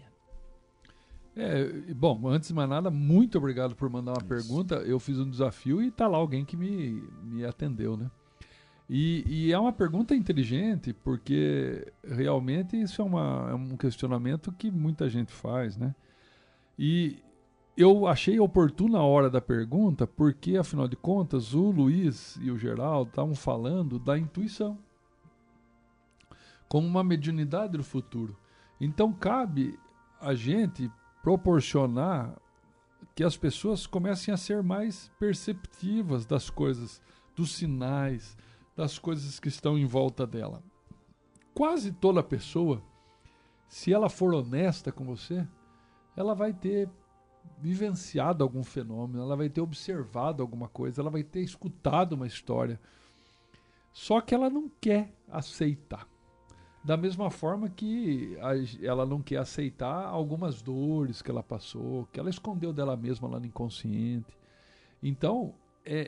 Speaker 4: Bom, antes de mais nada, muito obrigado por mandar uma pergunta. Eu fiz um desafio e está lá alguém que me atendeu, né? E é uma pergunta inteligente, porque realmente isso é um questionamento que muita gente faz, né? E eu achei oportuna a hora da pergunta, porque, afinal de contas, o Luiz e o Geraldo estavam falando da intuição como uma mediunidade do futuro. Então, cabe a gente proporcionar que as pessoas comecem a ser mais perceptivas das coisas, dos sinais, das coisas que estão em volta dela. Quase toda pessoa, se ela for honesta com você, ela vai ter vivenciado algum fenômeno, ela vai ter observado alguma coisa, ela vai ter escutado uma história. Só que ela não quer aceitar. Da mesma forma que ela não quer aceitar algumas dores que ela passou, que ela escondeu dela mesma lá no inconsciente. Então,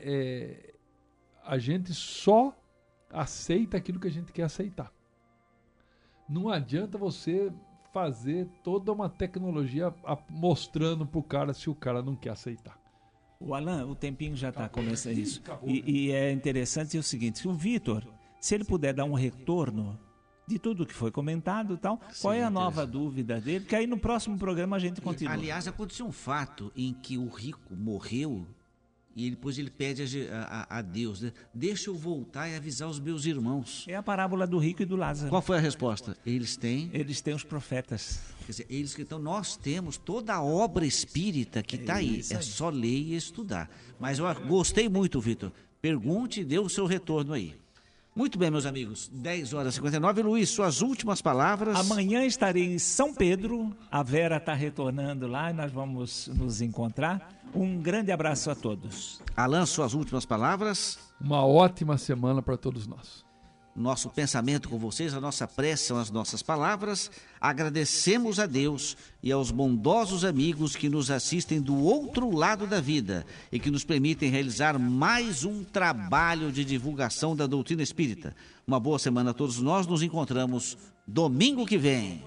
Speaker 4: a gente só aceita aquilo que a gente quer aceitar. Não adianta você fazer toda uma tecnologia mostrando pro cara se o cara não quer aceitar.
Speaker 3: O Alan, o tempinho já está começando isso. E é interessante o seguinte, o Vitor, se ele puder dar um retorno de tudo que foi comentado e tal, qual é a nova dúvida dele? Que aí no próximo programa a gente continua.
Speaker 2: Aliás, aconteceu um fato em que o rico morreu e depois ele pede a Deus, né? Deixa eu voltar e avisar os meus irmãos.
Speaker 3: É a parábola do rico e do Lázaro.
Speaker 2: Qual foi a resposta? Eles têm
Speaker 3: os profetas.
Speaker 2: Quer dizer, então nós temos toda a obra espírita que está aí. É só ler e estudar. Mas eu gostei muito, Vitor. Pergunte e dê o seu retorno aí. Muito bem, meus amigos, 10h59. Luiz, suas últimas palavras.
Speaker 3: Amanhã estarei em São Pedro, a Vera está retornando lá e nós vamos nos encontrar. Um grande abraço a todos.
Speaker 2: Alan, suas últimas palavras.
Speaker 4: Uma ótima semana para todos nós.
Speaker 2: Nosso pensamento com vocês, a nossa prece são as nossas palavras. Agradecemos a Deus e aos bondosos amigos que nos assistem do outro lado da vida e que nos permitem realizar mais um trabalho de divulgação da doutrina espírita. Uma boa semana a todos nós, nos encontramos domingo que vem.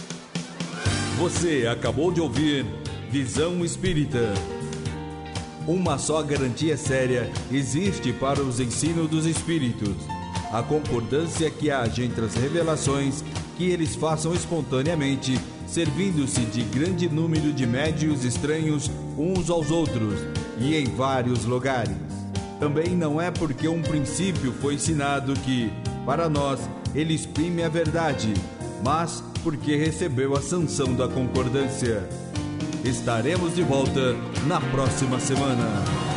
Speaker 1: Você acabou de ouvir Visão Espírita. Uma só garantia séria existe para os ensinos dos espíritos: a concordância que haja entre as revelações que eles façam espontaneamente, servindo-se de grande número de médiuns estranhos uns aos outros e em vários lugares. Também não é porque um princípio foi ensinado que, para nós, ele exprime a verdade, mas porque recebeu a sanção da concordância. Estaremos de volta na próxima semana.